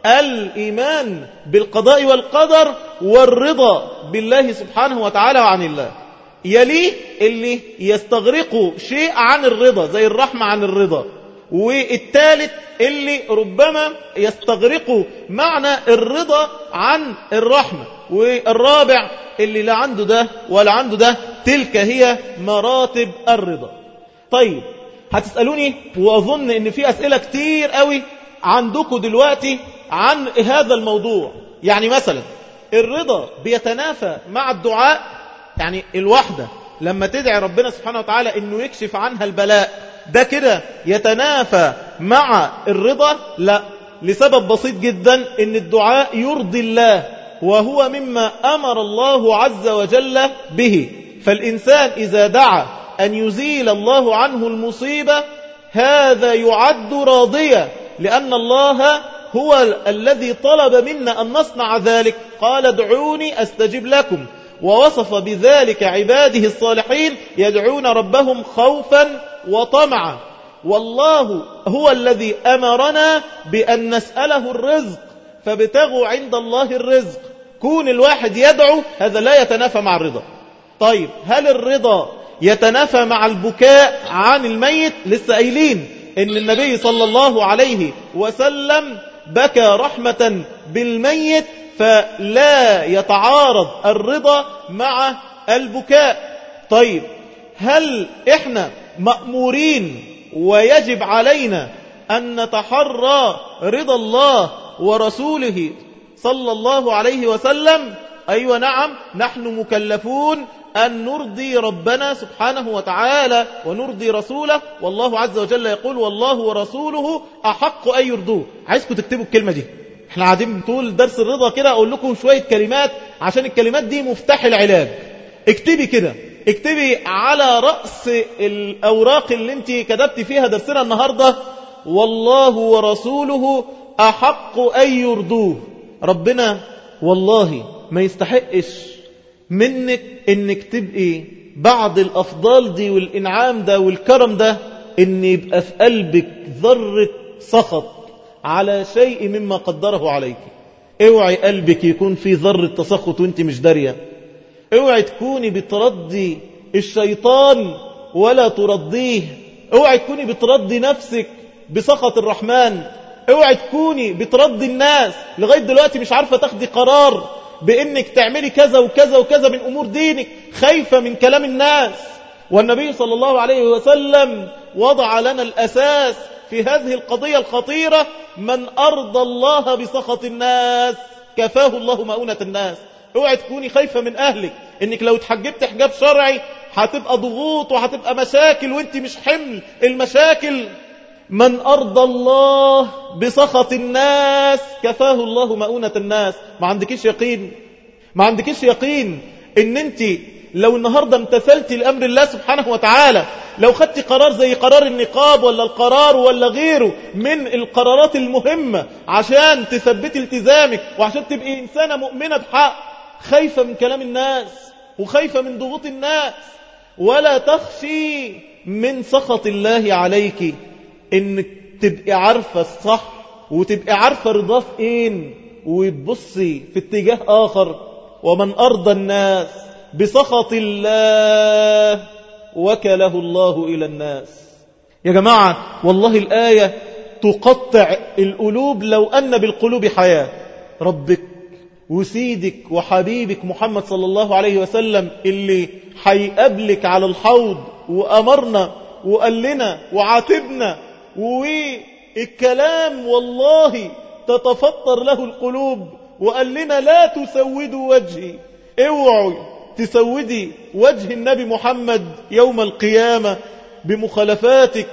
Speaker 1: الإيمان بالقضاء والقدر والرضا بالله سبحانه وتعالى وعن الله. يليه اللي يستغرقوا شيء عن الرضا زي الرحمة عن الرضا، والثالث اللي ربما يستغرقوا معنى الرضا عن الرحمة، والرابع اللي لا عنده ده ولا عنده ده. تلك هي مراتب الرضا. طيب هتسألوني وأظن إن في أسئلة كتير قوي عندكم دلوقتي عن هذا الموضوع. يعني مثلا الرضا بيتنافى مع الدعاء؟ يعني الواحدة لما تدعي ربنا سبحانه وتعالى إنه يكشف عنها البلاء ده كده يتنافى مع الرضا؟ لا، لسبب بسيط جدا، إن الدعاء يرضي الله وهو مما أمر الله عز وجل به. فالإنسان إذا دعا أن يزيل الله عنه المصيبة هذا يعد راضية، لأن الله هو الذي طلب منا أن نصنع ذلك. قال ادعوني أستجب لكم، ووصف بذلك عباده الصالحين يدعون ربهم خوفا وطمعا. والله هو الذي أمرنا بأن نسأله الرزق، فابتغوا عند الله الرزق. كون الواحد يدعو هذا لا يتنافى مع الرضا. طيب هل الرضا يتنافى مع البكاء عن الميت؟ لسه قايلين إن النبي صلى الله عليه وسلم بكى رحمة بالميت، فلا يتعارض الرضا مع البكاء. طيب هل إحنا مأمورين ويجب علينا أن نتحرى رضا الله ورسوله صلى الله عليه وسلم؟ أيوة نعم، نحن مكلفون أن نرضي ربنا سبحانه وتعالى ونرضي رسوله، والله عز وجل يقول والله ورسوله أحق أن يرضوه. عايزكم تكتبوا الكلمة دي. احنا قاعدين طول درس الرضا كده أقول لكم شوية كلمات عشان الكلمات دي مفتاح العلاج. اكتبي كده، اكتبي على رأس الأوراق اللي انت كتبت فيها درسنا النهاردة والله ورسوله أحق أن يرضوه. ربنا والله ما يستحقش منك انك تبقي بعد الافضال دي والانعام ده والكرم ده ان يبقى في قلبك ذرة سخط على شيء مما قدره عليك. اوعي قلبك يكون في ذرة تسخط وانت مش دارية. اوعي تكوني بتردي الشيطان ولا ترديه. اوعي تكوني بتردي نفسك بسخط الرحمن. اوعي تكوني بتردي الناس لغاية دلوقتي مش عارفة تاخدي قرار بانك تعملي كذا وكذا وكذا من امور دينك، خايفة من كلام الناس. والنبي صلى الله عليه وسلم وضع لنا الاساس في هذه القضية الخطيرة: من ارضى الله بسخط الناس كفاه الله مؤونة الناس. اوعي تكوني خايفة من اهلك انك لو اتحجبت حجاب شرعي هتبقى ضغوط وهتبقى مشاكل وانت مش حمل المشاكل. من أرضى الله بسخط الناس كفاه الله مؤونة الناس. ما عندكيش يقين؟ ما عندكيش يقين ان انت لو النهاردة امتثلتي لأمر الله سبحانه وتعالى، لو خدتي قرار زي قرار النقاب ولا القرار ولا غيره من القرارات المهمة عشان تثبتي التزامك وعشان تبقي إنسانة مؤمنة بحق، خايفة من كلام الناس وخايفة من ضغوط الناس، ولا تخشي من سخط الله عليك، انك تبقي عارفة الصح وتبقي عارفة رضاه في ايه وتبصي في اتجاه اخر. ومن ارضى الناس بسخط الله وكله الله الى الناس. يا جماعة والله الآية تقطع القلوب لو ان بالقلوب حياة. ربك وسيدك وحبيبك محمد صلى الله عليه وسلم اللي هيقابلك على الحوض وأمرنا وقال لنا وعاتبنا، والكلام والله تتفطر له القلوب، وقال لنا لا تسودوا وجهي. اوعوا تسودي وجه النبي محمد يوم القيامة بمخالفاتك،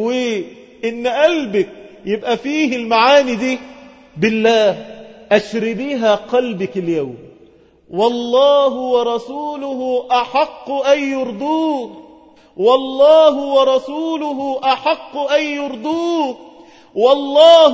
Speaker 1: وإن قلبك يبقى فيه المعاني دي. بالله أشربيها قلبك اليوم. والله ورسوله أحق أن يرضوه، والله ورسوله أحق أن يرضوه، والله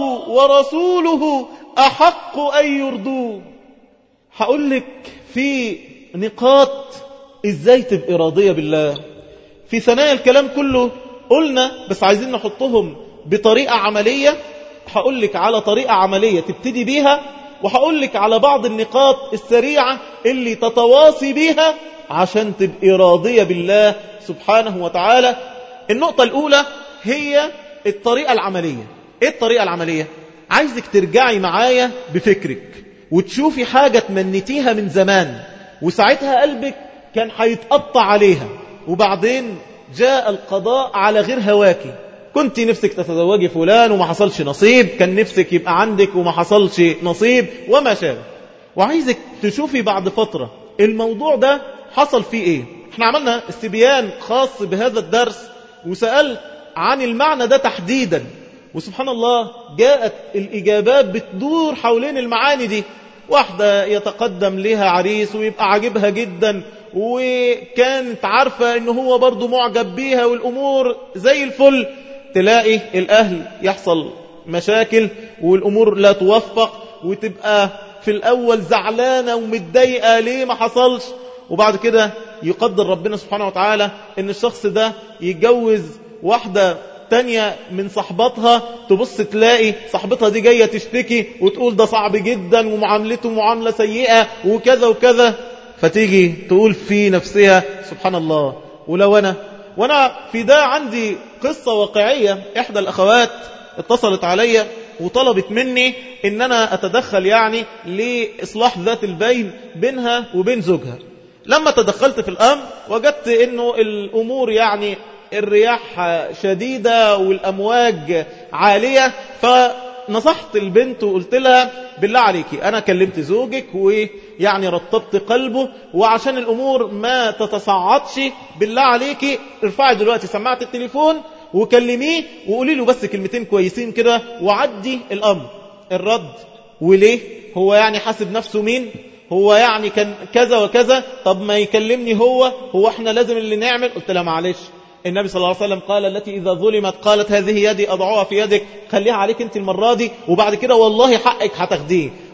Speaker 1: ورسوله أحق أن يرضوه. هقول لك في نقاط إزاي تبقى راضية بالله. في ثنايا الكلام كله قلنا بس عايزين نحطهم بطريقة عملية. هقول لك على طريقة عملية تبتدي بيها، وهقول لك على بعض النقاط السريعة اللي تتواصي بيها عشان تبقي راضية بالله سبحانه وتعالى. النقطة الأولى هي الطريقة العملية. إيه الطريقة العملية؟ عايزك ترجعي معايا بفكرك وتشوفي حاجة تمنيتيها من زمان وساعتها قلبك كان هيتقطع عليها، وبعدين جاء القضاء على غير هواكي. كنت نفسك تتزوجي فلان وما حصلش نصيب، كان نفسك يبقى عندك وما حصلش نصيب وما شابه، وعايزك تشوفي بعد فترة الموضوع ده حصل فيه ايه. احنا عملنا استبيان خاص بهذا الدرس وسألت عن المعنى ده تحديدا، وسبحان الله جاءت الإجابات بتدور حولين المعاني دي. واحدة يتقدم لها عريس ويبقى عاجبها جدا وكانت عارفة انه هو برضو معجب بيها والأمور زي الفل، تلاقي الأهل يحصل مشاكل والأمور لا توفق، وتبقى في الأول زعلانة ومتضايقة ليه ما حصلش، وبعد كده يقدر ربنا سبحانه وتعالى ان الشخص ده يتجوز واحدة تانية من صحبتها، تبص تلاقي صحبتها دي جاية تشتكي وتقول ده صعب جدا ومعاملته معاملة سيئة وكذا وكذا، فتيجي تقول في نفسها سبحان الله. ولو وانا في ده عندي قصة واقعية. احدى الاخوات اتصلت علي وطلبت مني ان انا اتدخل يعني لاصلاح ذات البين بينها وبين زوجها. لما تدخلت في الامر وجدت انه الامور يعني الرياح شديدة والامواج عالية، فنصحت البنت وقلت لها بالله عليكي انا كلمت زوجك ويعني رطبت قلبه، وعشان الامور ما تتصاعدش بالله عليكي ارفعي دلوقتي سماعة التليفون وكلميه وقولي له بس كلمتين كويسين كده وعدي الامر. الرد وليه هو يعني حاسب نفسه مين، هو يعني كان كذا وكذا، طب ما يكلمني هو احنا لازم اللي نعمل. قلت لها معلش النبي صلى الله عليه وسلم قال التي إذا ظلمت قالت هذه يدي أضعها في يدك، خليها عليك انت المرة دي وبعد كده والله حقك هتاخديه.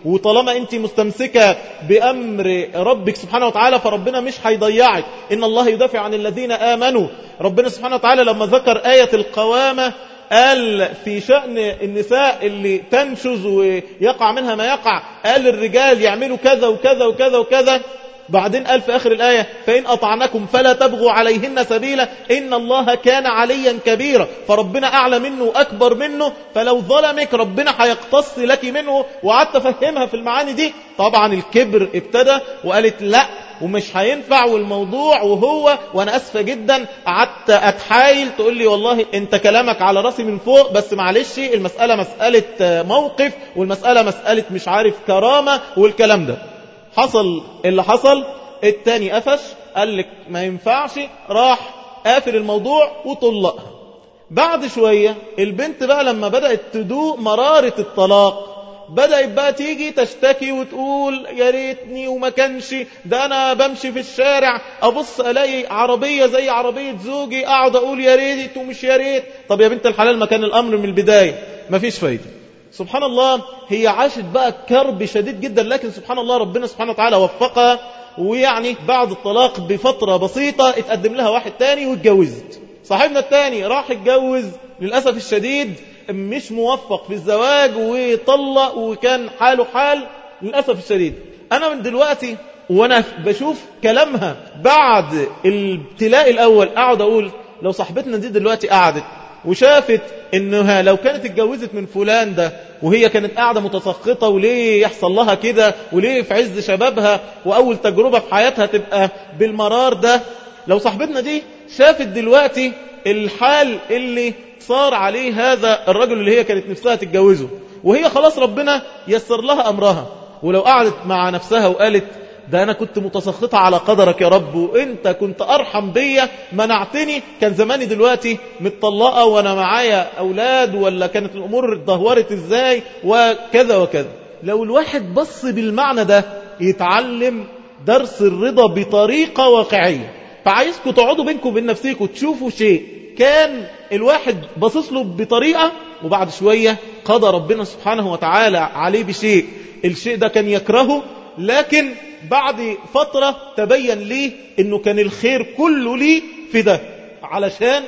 Speaker 1: وطالما انت مستمسكة بأمر ربك سبحانه وتعالى فربنا مش هيضيعك. إن الله يدافع عن الذين آمنوا. ربنا سبحانه وتعالى لما ذكر آية القوامة قال في شأن النساء اللي تنشز ويقع منها ما يقع، قال الرجال يعملوا كذا وكذا وكذا وكذا. بعدين قال في آخر الآية فإن أطعنكم فلا تبغوا عليهن سبيلا إن الله كان عليا كبيرا. فربنا أعلى منه وأكبر منه، فلو ظلمك ربنا هيقتص لك منه. وقعدت أفهمها في المعاني دي، طبعا الكبر ابتدى وقالت لا ومش هينفع والموضوع وأنا أسفة جدا. قعدت أتحايل تقول لي والله أنت كلامك على راسي من فوق، بس معلش المسألة مسألة موقف والمسألة مسألة مش عارف كرامة والكلام ده. حصل اللي حصل، التاني قفش قال لك ما ينفعش، راح قافل الموضوع وطلقها. بعد شوية البنت بقى لما بدأت تدوق مرارة الطلاق بدأت بقى تيجي تشتكي وتقول يا ريتني وما كانش ده، أنا بمشي في الشارع أبص ألاقي عربية زي عربية زوجي أقعد أقول يا ريت ومش يا ريت. طب يا بنت الحلال ما كان الأمر من البداية؟ مفيش فايدة. سبحان الله، هي عاشت بقى كرب شديد جدا، لكن سبحان الله ربنا سبحانه وتعالى وفقها، ويعني بعد الطلاق بفترة بسيطة اتقدم لها واحد تاني واتجوزت. صاحبنا التاني راح اتجوز، للأسف الشديد مش موفق في الزواج وطلق وكان حاله حال للأسف الشديد. أنا من دلوقتي وأنا بشوف كلامها بعد الابتلاء الأول أقعد أقول لو صاحبتنا دي دلوقتي قعدت وشافت إنها لو كانت اتجوزت من فلان ده وهي كانت قاعدة متسخطة وليه يحصل لها كده وليه في عز شبابها وأول تجربة في حياتها تبقى بالمرار ده، لو صاحبتنا دي شافت دلوقتي الحال اللي صار عليه هذا الرجل اللي هي كانت نفسها تتجوزه وهي خلاص ربنا يسر لها أمرها، ولو قعدت مع نفسها وقالت ده أنا كنت متسخطة على قدرك يا رب وإنت كنت أرحم بيا منعتني، كان زماني دلوقتي متطلقة وأنا معايا أولاد، ولا كانت الأمور اتدهورت إزاي وكذا وكذا. لو الواحد بص بالمعنى ده يتعلم درس الرضا بطريقة واقعية. فعايزكم تقعدوا بينكم وبين نفسيكم تشوفوا شيء كان الواحد باصص له بطريقة وبعد شوية قضى ربنا سبحانه وتعالى عليه بشيء، الشيء ده كان يكرهه، لكن بعد فترة تبين ليه انه كان الخير كله ليه في ده علشان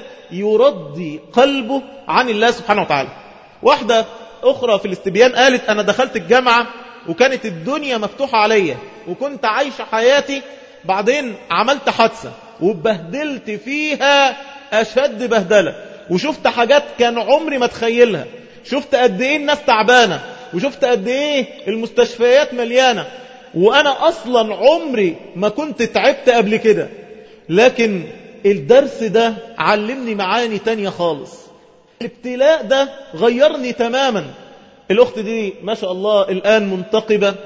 Speaker 1: يرضي قلبه عن الله سبحانه وتعالى. واحدة اخرى في الاستبيان قالت انا دخلت الجامعة وكانت الدنيا مفتوحة عليا وكنت عايشة حياتي، بعدين عملت حادثة وبهدلت فيها أشد بهدلة وشفت حاجات كان عمري ما تخيلها، شفت قد ايه الناس تعبانة وشفت قد ايه المستشفيات مليانة، وأنا أصلا عمري ما كنت تعبت قبل كده، لكن الدرس ده علمني معاني تانية خالص. الابتلاء ده غيرني تماما. الأخت دي ما شاء الله الآن منتقبة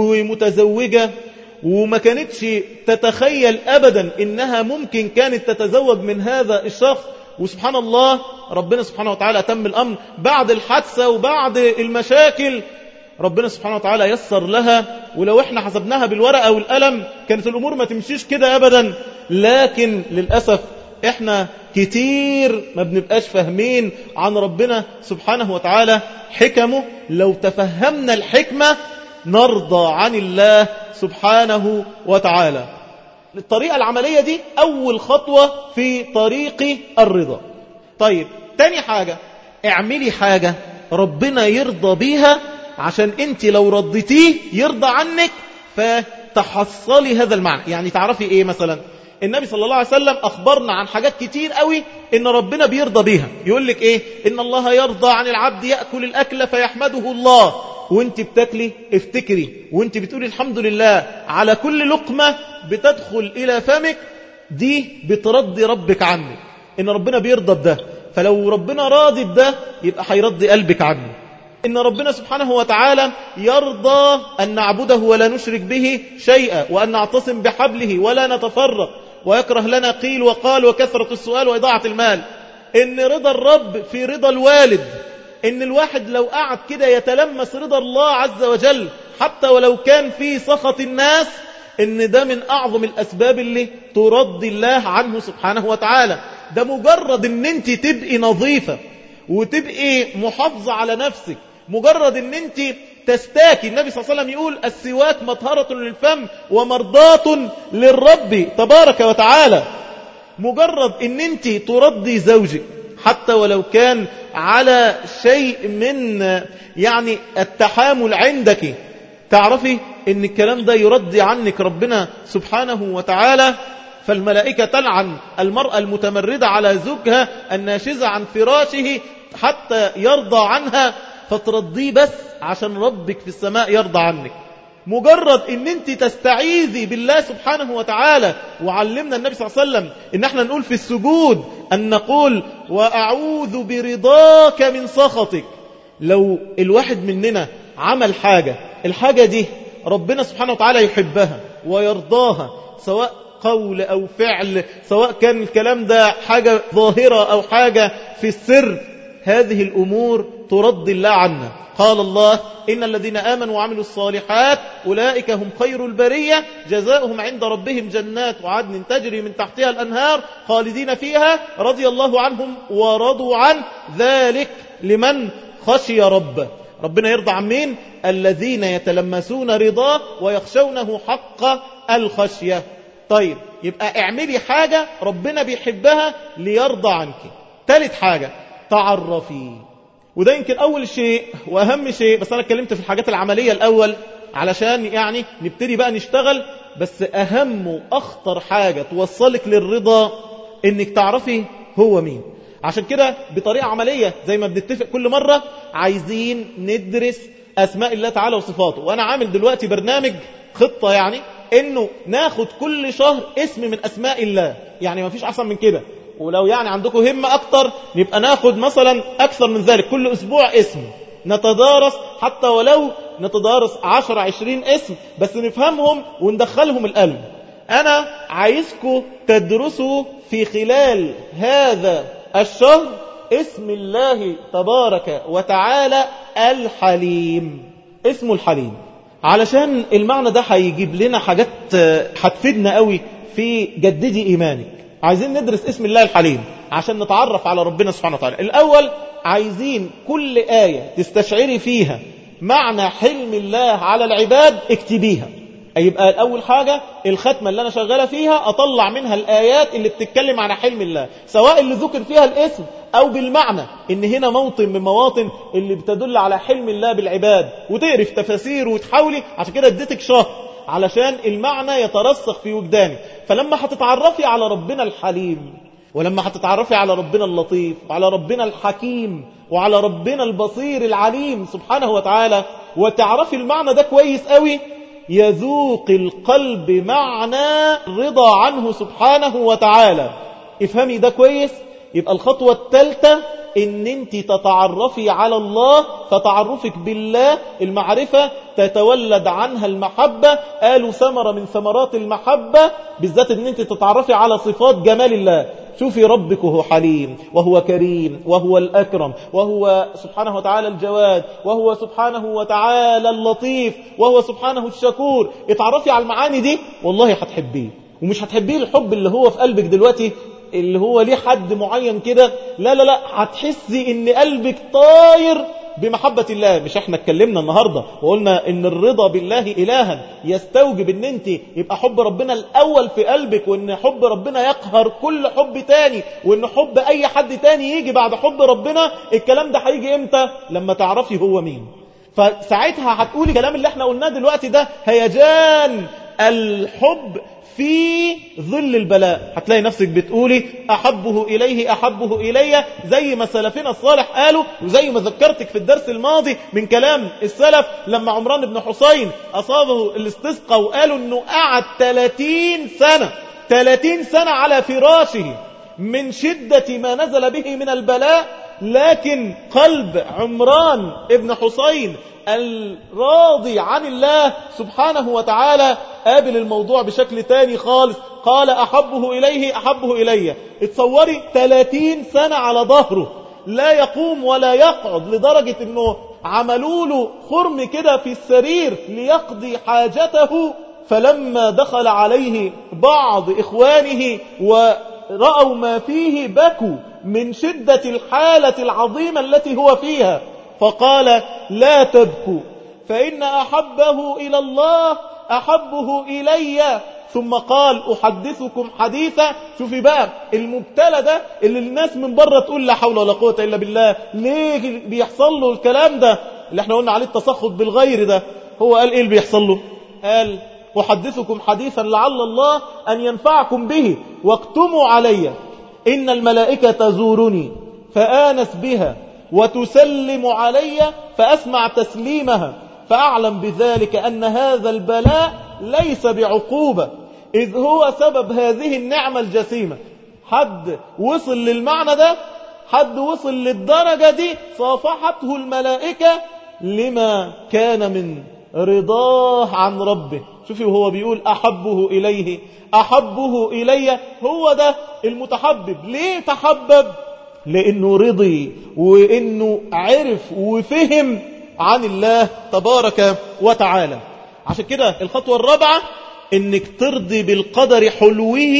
Speaker 1: ومتزوجة وما كانتش تتخيل أبدا إنها ممكن كانت تتزوج من هذا الشخص، وسبحان الله ربنا سبحانه وتعالى تم الأمر بعد الحادثة وبعد المشاكل. ربنا سبحانه وتعالى يسر لها، ولو احنا حسبناها بالورقة والقلم كانت الأمور ما تمشيش كده أبدا، لكن للأسف احنا كتير ما بنبقاش فاهمين عن ربنا سبحانه وتعالى حكمه. لو تفهمنا الحكمة نرضى عن الله سبحانه وتعالى. الطريقة العملية دي أول خطوة في طريق الرضا. طيب تاني حاجة، اعملي حاجة ربنا يرضى بيها عشان انت لو رضيتيه يرضى عنك فتحصلي هذا المعنى. يعني تعرفي ايه؟ مثلا النبي صلى الله عليه وسلم أخبرنا عن حاجات كتير قوي إن ربنا بيرضى بيها. يقول لك إيه؟ إن الله يرضى عن العبد يأكل الأكل فيحمده الله، وانت بتاكلي افتكري وانت بتقولي الحمد لله على كل لقمة بتدخل إلى فمك، دي بترضي ربك عنك، إن ربنا بيرضى بده. فلو ربنا راضي بده يبقى هيرضي قلبك عنه. إن ربنا سبحانه وتعالى يرضى أن نعبده ولا نشرك به شيئا وأن نعتصم بحبله ولا نتفرق، ويكره لنا قيل وقال وكثرة السؤال وإضاعة المال. إن رضا الرب في رضا الوالد، إن الواحد لو قعد كده يتلمس رضا الله عز وجل حتى ولو كان في سخط الناس، إن ده من أعظم الأسباب اللي ترضي الله عنه سبحانه وتعالى. ده مجرد إن أنت تبقي نظيفة وتبقي محافظة على نفسك، مجرد ان انت تستاكي. النبي صلى الله عليه وسلم يقول السواك مطهرة للفم ومرضاة للرب تبارك وتعالى. مجرد ان انت ترضي زوجك حتى ولو كان على شيء من يعني التحامل عندك، تعرفي ان الكلام ده يرضي عنك ربنا سبحانه وتعالى. فالملائكة تلعن المرأة المتمردة على زوجها الناشزة عن فراشه حتى يرضى عنها، فترضيه بس عشان ربك في السماء يرضى عنك. مجرد ان انت تستعيذي بالله سبحانه وتعالى. وعلمنا النبي صلى الله عليه وسلم ان احنا نقول في السجود ان نقول واعوذ برضاك من سخطك. لو الواحد مننا عمل حاجة، الحاجة دي ربنا سبحانه وتعالى يحبها ويرضاها، سواء قول أو فعل، سواء كان الكلام ده حاجة ظاهرة أو حاجة في السر، هذه الأمور ترضي الله عنا. قال الله إن الذين آمنوا وعملوا الصالحات أولئك هم خير البرية جزاؤهم عند ربهم جنات عدن تجري من تحتها الأنهار خالدين فيها رضي الله عنهم ورضوا عنه ذلك لمن خشي ربه. ربنا يرضى عن مين؟ الذين يتلمسون رضاه ويخشونه حق الخشية. طيب، يبقى اعملي حاجة ربنا بيحبها ليرضى عنك. ثالث حاجة، تعرفي. وده يمكن أول شيء وأهم شيء، بس أنا اتكلمت في الحاجات العملية الأول علشان يعني نبتدي بقى نشتغل. بس أهم وأخطر حاجة توصلك للرضا إنك تعرفي هو مين. عشان كده بطريقة عملية زي ما بنتفق كل مرة، عايزين ندرس أسماء الله تعالى وصفاته. وأنا عامل دلوقتي برنامج خطة، يعني إنه ناخد كل شهر اسم من أسماء الله، يعني ما فيش أحسن من كده. ولو يعني عندكم همة أكتر نبقى ناخد مثلا أكثر من ذلك، كل أسبوع اسم نتدارس، حتى ولو نتدارس 10-20 اسم، بس نفهمهم وندخلهم القلب. أنا عايزكم تدرسوا في خلال هذا الشهر اسم الله تبارك وتعالى الحليم. اسمه الحليم علشان المعنى ده هيجيب لنا حاجات هتفيدنا قوي في جددي إيمانك. عايزين ندرس اسم الله الحليم عشان نتعرف على ربنا سبحانه وتعالى. الأول عايزين كل آية تستشعري فيها معنى حلم الله على العباد اكتبيها. يبقى الأول حاجة الختمة اللي أنا شغالة فيها أطلع منها الآيات اللي بتتكلم عن حلم الله، سواء اللي ذكر فيها الاسم أو بالمعنى، إن هنا موطن من مواطن اللي بتدل على حلم الله بالعباد، وتقري في تفاسير وتحاولي. عشان كده اديتك شهر علشان المعنى يترسخ في وجدانك. فلما هتتعرفي على ربنا الحليم، ولما هتتعرفي على ربنا اللطيف وعلى ربنا الحكيم وعلى ربنا البصير العليم سبحانه وتعالى، وتعرفي المعنى ده كويس قوي، يذوق القلب معنى رضا عنه سبحانه وتعالى. افهمي ده كويس. يبقى الخطوة الثالثة ان انت تتعرفي على الله، فتعرفك بالله المعرفة تتولد عنها المحبة. قالوا ثمرة من ثمرات المحبة بالذات ان انت تتعرفي على صفات جمال الله. شوفي ربك وهو حليم وهو كريم وهو الأكرم وهو سبحانه وتعالى الجواد وهو سبحانه وتعالى اللطيف وهو سبحانه الشكور. اتعرفي على المعاني دي والله هتحبيه. ومش هتحبيه الحب اللي هو في قلبك دلوقتي اللي هو ليه حد معين كده، لا لا لا، هتحسي ان قلبك طاير بمحبة الله. مش احنا اتكلمنا النهاردة وقلنا ان الرضا بالله إلها يستوجب ان انت يبقى حب ربنا الأول في قلبك، وان حب ربنا يقهر كل حب تاني، وان حب اي حد تاني يجي بعد حب ربنا. الكلام ده هيجي امتى؟ لما تعرفي هو مين. فساعتها هتقولي الكلام اللي احنا قلناه دلوقتي ده، هيجان الحب في ظل البلاء. هتلاقي نفسك بتقولي أحبه إليه أحبه إلي، زي ما سلفنا الصالح قالوا، وزي ما ذكرتك في الدرس الماضي من كلام السلف لما عمران بن حسين أصابه الاستسقاء وقالوا أنه قعد 30 سنة على فراشه من شدة ما نزل به من البلاء. لكن قلب عمران بن حسين الراضي عن الله سبحانه وتعالى قابل الموضوع بشكل تاني خالص. قال أحبه إليه أحبه إلي. اتصوري 30 سنة على ظهره لا يقوم ولا يقعد، لدرجة أنه عملوا له خرم كده في السرير ليقضي حاجته. فلما دخل عليه بعض إخوانه ورأوا ما فيه بكوا من شدة الحالة العظيمة التي هو فيها، فقال لا تبكوا فإن أحبه إلى الله أحبه إلي. ثم قال أحدثكم حديثا. شوفي بقى المبتلى ده اللي الناس من بره تقول لا حول ولا قوة إلا بالله، ليه بيحصل له الكلام ده اللي احنا قلنا عليه التسخط بالغير ده؟ هو قال ايه اللي بيحصل له؟ قال أحدثكم حديثا لعل الله أن ينفعكم به واكتموا علي إن الملائكة تزورني فآنس بها وتسلم علي فأسمع تسليمها فأعلم بذلك أن هذا البلاء ليس بعقوبة إذ هو سبب هذه النعمة الجسيمة. حد وصل للمعنى ده، حد وصل للدرجة دي، صافحته الملائكة لما كان من رضاه عن ربه. شوفي وهو بيقول أحبه إليه أحبه إلي، هو ده المتحبب. ليه تحبب؟ لأنه رضي وإنه عرف وفهم عن الله تبارك وتعالى. عشان كده الخطوة الرابعة إنك ترضي بالقدر حلوه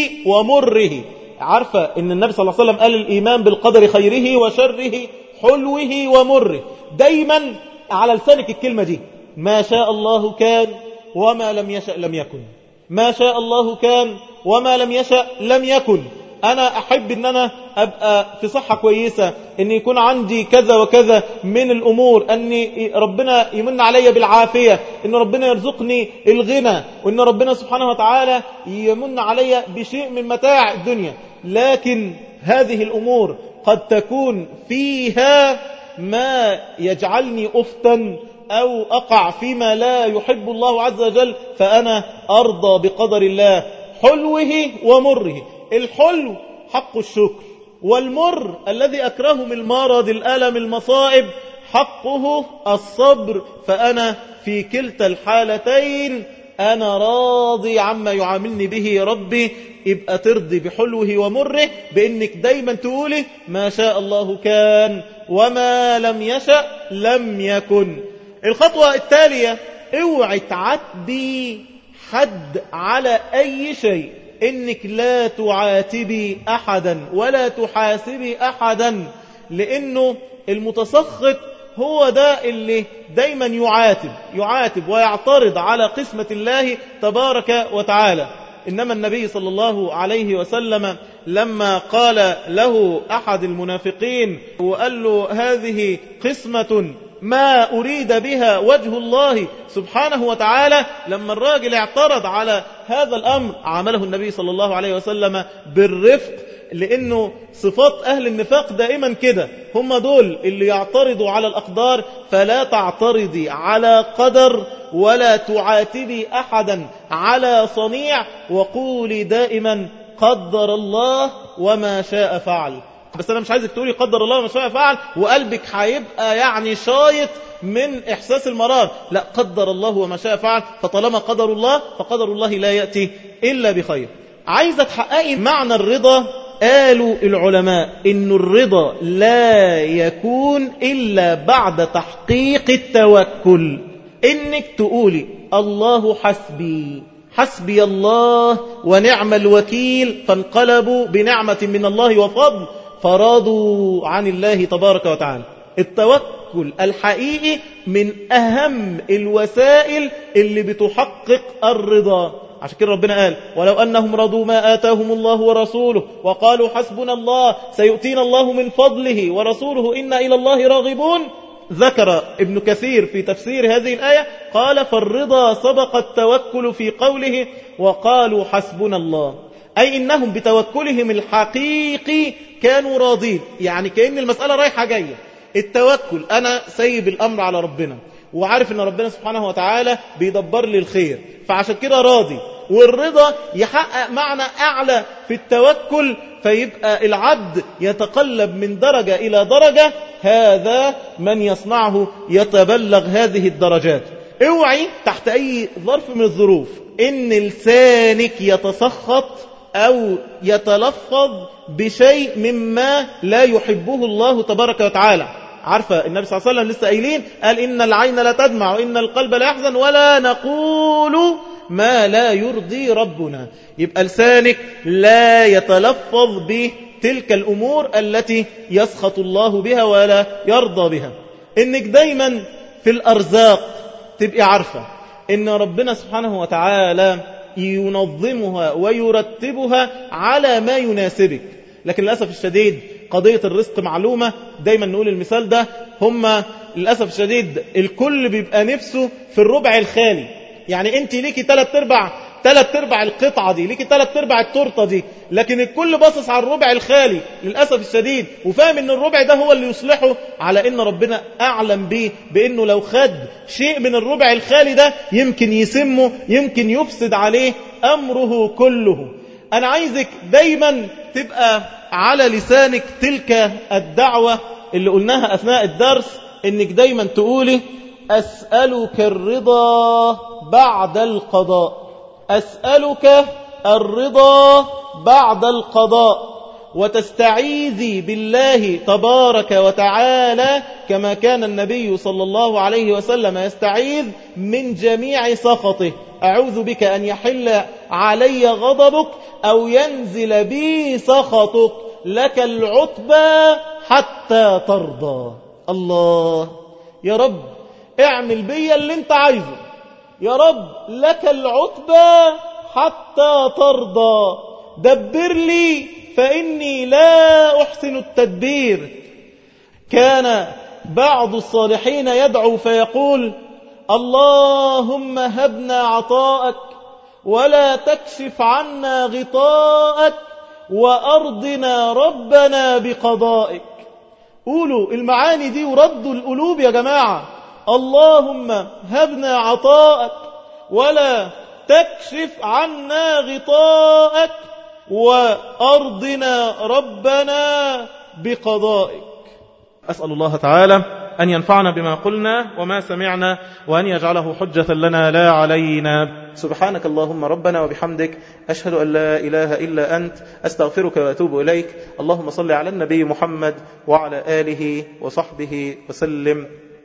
Speaker 1: ومره. عارفة إن النبي صلى الله عليه وسلم قال الإيمان بالقدر خيره وشره حلوه ومره. دايما على لسانك الكلمة دي، ما شاء الله كان وما لم يشأ لم يكن. ما شاء الله كان وما لم يشأ لم يكن. أنا أحب أن أنا أبقى في صحة كويسة، أن يكون عندي كذا وكذا من الأمور، أن ربنا يمن علي بالعافية، أن ربنا يرزقني الغنى، وأن ربنا سبحانه وتعالى يمن علي بشيء من متاع الدنيا. لكن هذه الأمور قد تكون فيها ما يجعلني أفتن أو أقع فيما لا يحب الله عز وجل، فأنا أرضى بقدر الله حلوه ومره. الحلو حق الشكر، والمر الذي أكرهه من المرض الألم المصائب حقه الصبر. فأنا في كلتا الحالتين أنا راضي عما يعاملني به ربي. يبقى ترضي بحلوه ومره بأنك دايما تقولي ما شاء الله كان وما لم يشأ لم يكن. الخطوة التالية، اوعي تعدي حد على أي شيء، إنك لا تعاتبي أحدا ولا تحاسبي أحدا، لأنه المتسخط هو ده اللي دايما يعاتب ويعترض على قسمة الله تبارك وتعالى. إنما النبي صلى الله عليه وسلم لما قال له أحد المنافقين وقال له هذه قسمة ما أريد بها وجه الله سبحانه وتعالى، لما الراجل اعترض على هذا الأمر عامله النبي صلى الله عليه وسلم بالرفق، لأنه صفات أهل النفاق دائما كده، هم دول اللي يعترضوا على الأقدار. فلا تعترضي على قدر ولا تعاتبي أحدا على صنيع، وقولي دائما قدر الله وما شاء فعل. بس أنا مش عايزك تقولي قدر الله وما شاء فعل وقلبك هيبقى يعني شايط من إحساس المرار. لا، قدر الله وما شاء فعل. فطالما قدر الله فقدر الله لا يأتي إلا بخير. عايزة تحققي معنى الرضا. قالوا العلماء إن الرضا لا يكون إلا بعد تحقيق التوكل. إنك تقولي الله حسبي حسبي الله ونعم الوكيل، فانقلبوا بنعمة من الله وفضل فرادوا عن الله تبارك وتعالى. التوكل الحقيقي من أهم الوسائل اللي بتحقق الرضا. عشان كده ربنا قال ولو أنهم رضوا ما آتاهم الله ورسوله وقالوا حسبنا الله سيؤتينا الله من فضله ورسوله إنا إلى الله راغبون. ذكر ابن كثير في تفسير هذه الآية قال فالرضا سبق التوكل في قوله وقالوا حسبنا الله، أي إنهم بتوكلهم الحقيقي كانوا راضين. يعني كأن المسألة رايحة جاية. التوكل أنا سيب الأمر على ربنا وعارف أن ربنا سبحانه وتعالى بيدبر لي الخير، فعشان كده راضي. والرضا يحقق معنى أعلى في التوكل، فيبقى العبد يتقلب من درجة إلى درجة. هذا من يصنعه يتبلغ هذه الدرجات. اوعي تحت أي ظرف من الظروف إن لسانك يتسخط أو يتلفظ بشيء مما لا يحبه الله تبارك وتعالى. عارفة النبي صلى الله عليه وسلم لسه قايلين قال إن العين لا تدمع وإن القلب لا يحزن ولا نقول ما لا يرضي ربنا. يبقى لسانك لا يتلفظ بتلك الأمور التي يسخط الله بها ولا يرضى بها. إنك دايما في الأرزاق تبقي عارفة إن ربنا سبحانه وتعالى ينظمها ويرتبها على ما يناسبك. لكن للأسف الشديد قضية الرزق معلومة، دايما نقول المثال ده، هم للأسف الشديد الكل بيبقى نفسه في الربع الخالي. يعني انت ليكي 3/4 القطعة دي، ليكي 3/4 التورتة دي، لكن الكل باصص على الربع الخالي للأسف الشديد، وفاهم ان الربع ده هو اللي يصلحه، على ان ربنا أعلم به بأنه لو خد شيء من الربع الخالي ده يمكن يسمه، يمكن يفسد عليه أمره كله. أنا عايزك دايما تبقى على لسانك تلك الدعوة اللي قلناها أثناء الدرس، إنك دايما تقولي أسألك الرضا بعد القضاء، أسألك الرضا بعد القضاء، وتستعيذي بالله تبارك وتعالى كما كان النبي صلى الله عليه وسلم يستعيذ من جميع سخطه. أعوذ بك أن يحل علي غضبك أو ينزل بي سخطك، لك العتبى حتى ترضى. الله يا رب اعمل بي اللي انت عايزه، يا رب لك العتبى حتى ترضى، دبر لي فإني لا أحسن التدبير. كان بعض الصالحين يدعو فيقول اللهم هبنا عطاءك ولا تكشف عنا غطاءك وأرضنا ربنا بقضائك. قولوا المعاني دي وردوا القلوب يا جماعة. اللهم هبنا عطاءك ولا تكشف عنا غطاءك وأرضنا ربنا بقضائك. أسأل الله تعالى أن ينفعنا بما قلنا وما سمعنا، وأن يجعله حجة لنا لا علينا. سبحانك اللهم ربنا وبحمدك، أشهد أن لا إله إلا أنت، أستغفرك وأتوب إليك. اللهم صل على النبي محمد وعلى آله وصحبه وسلم.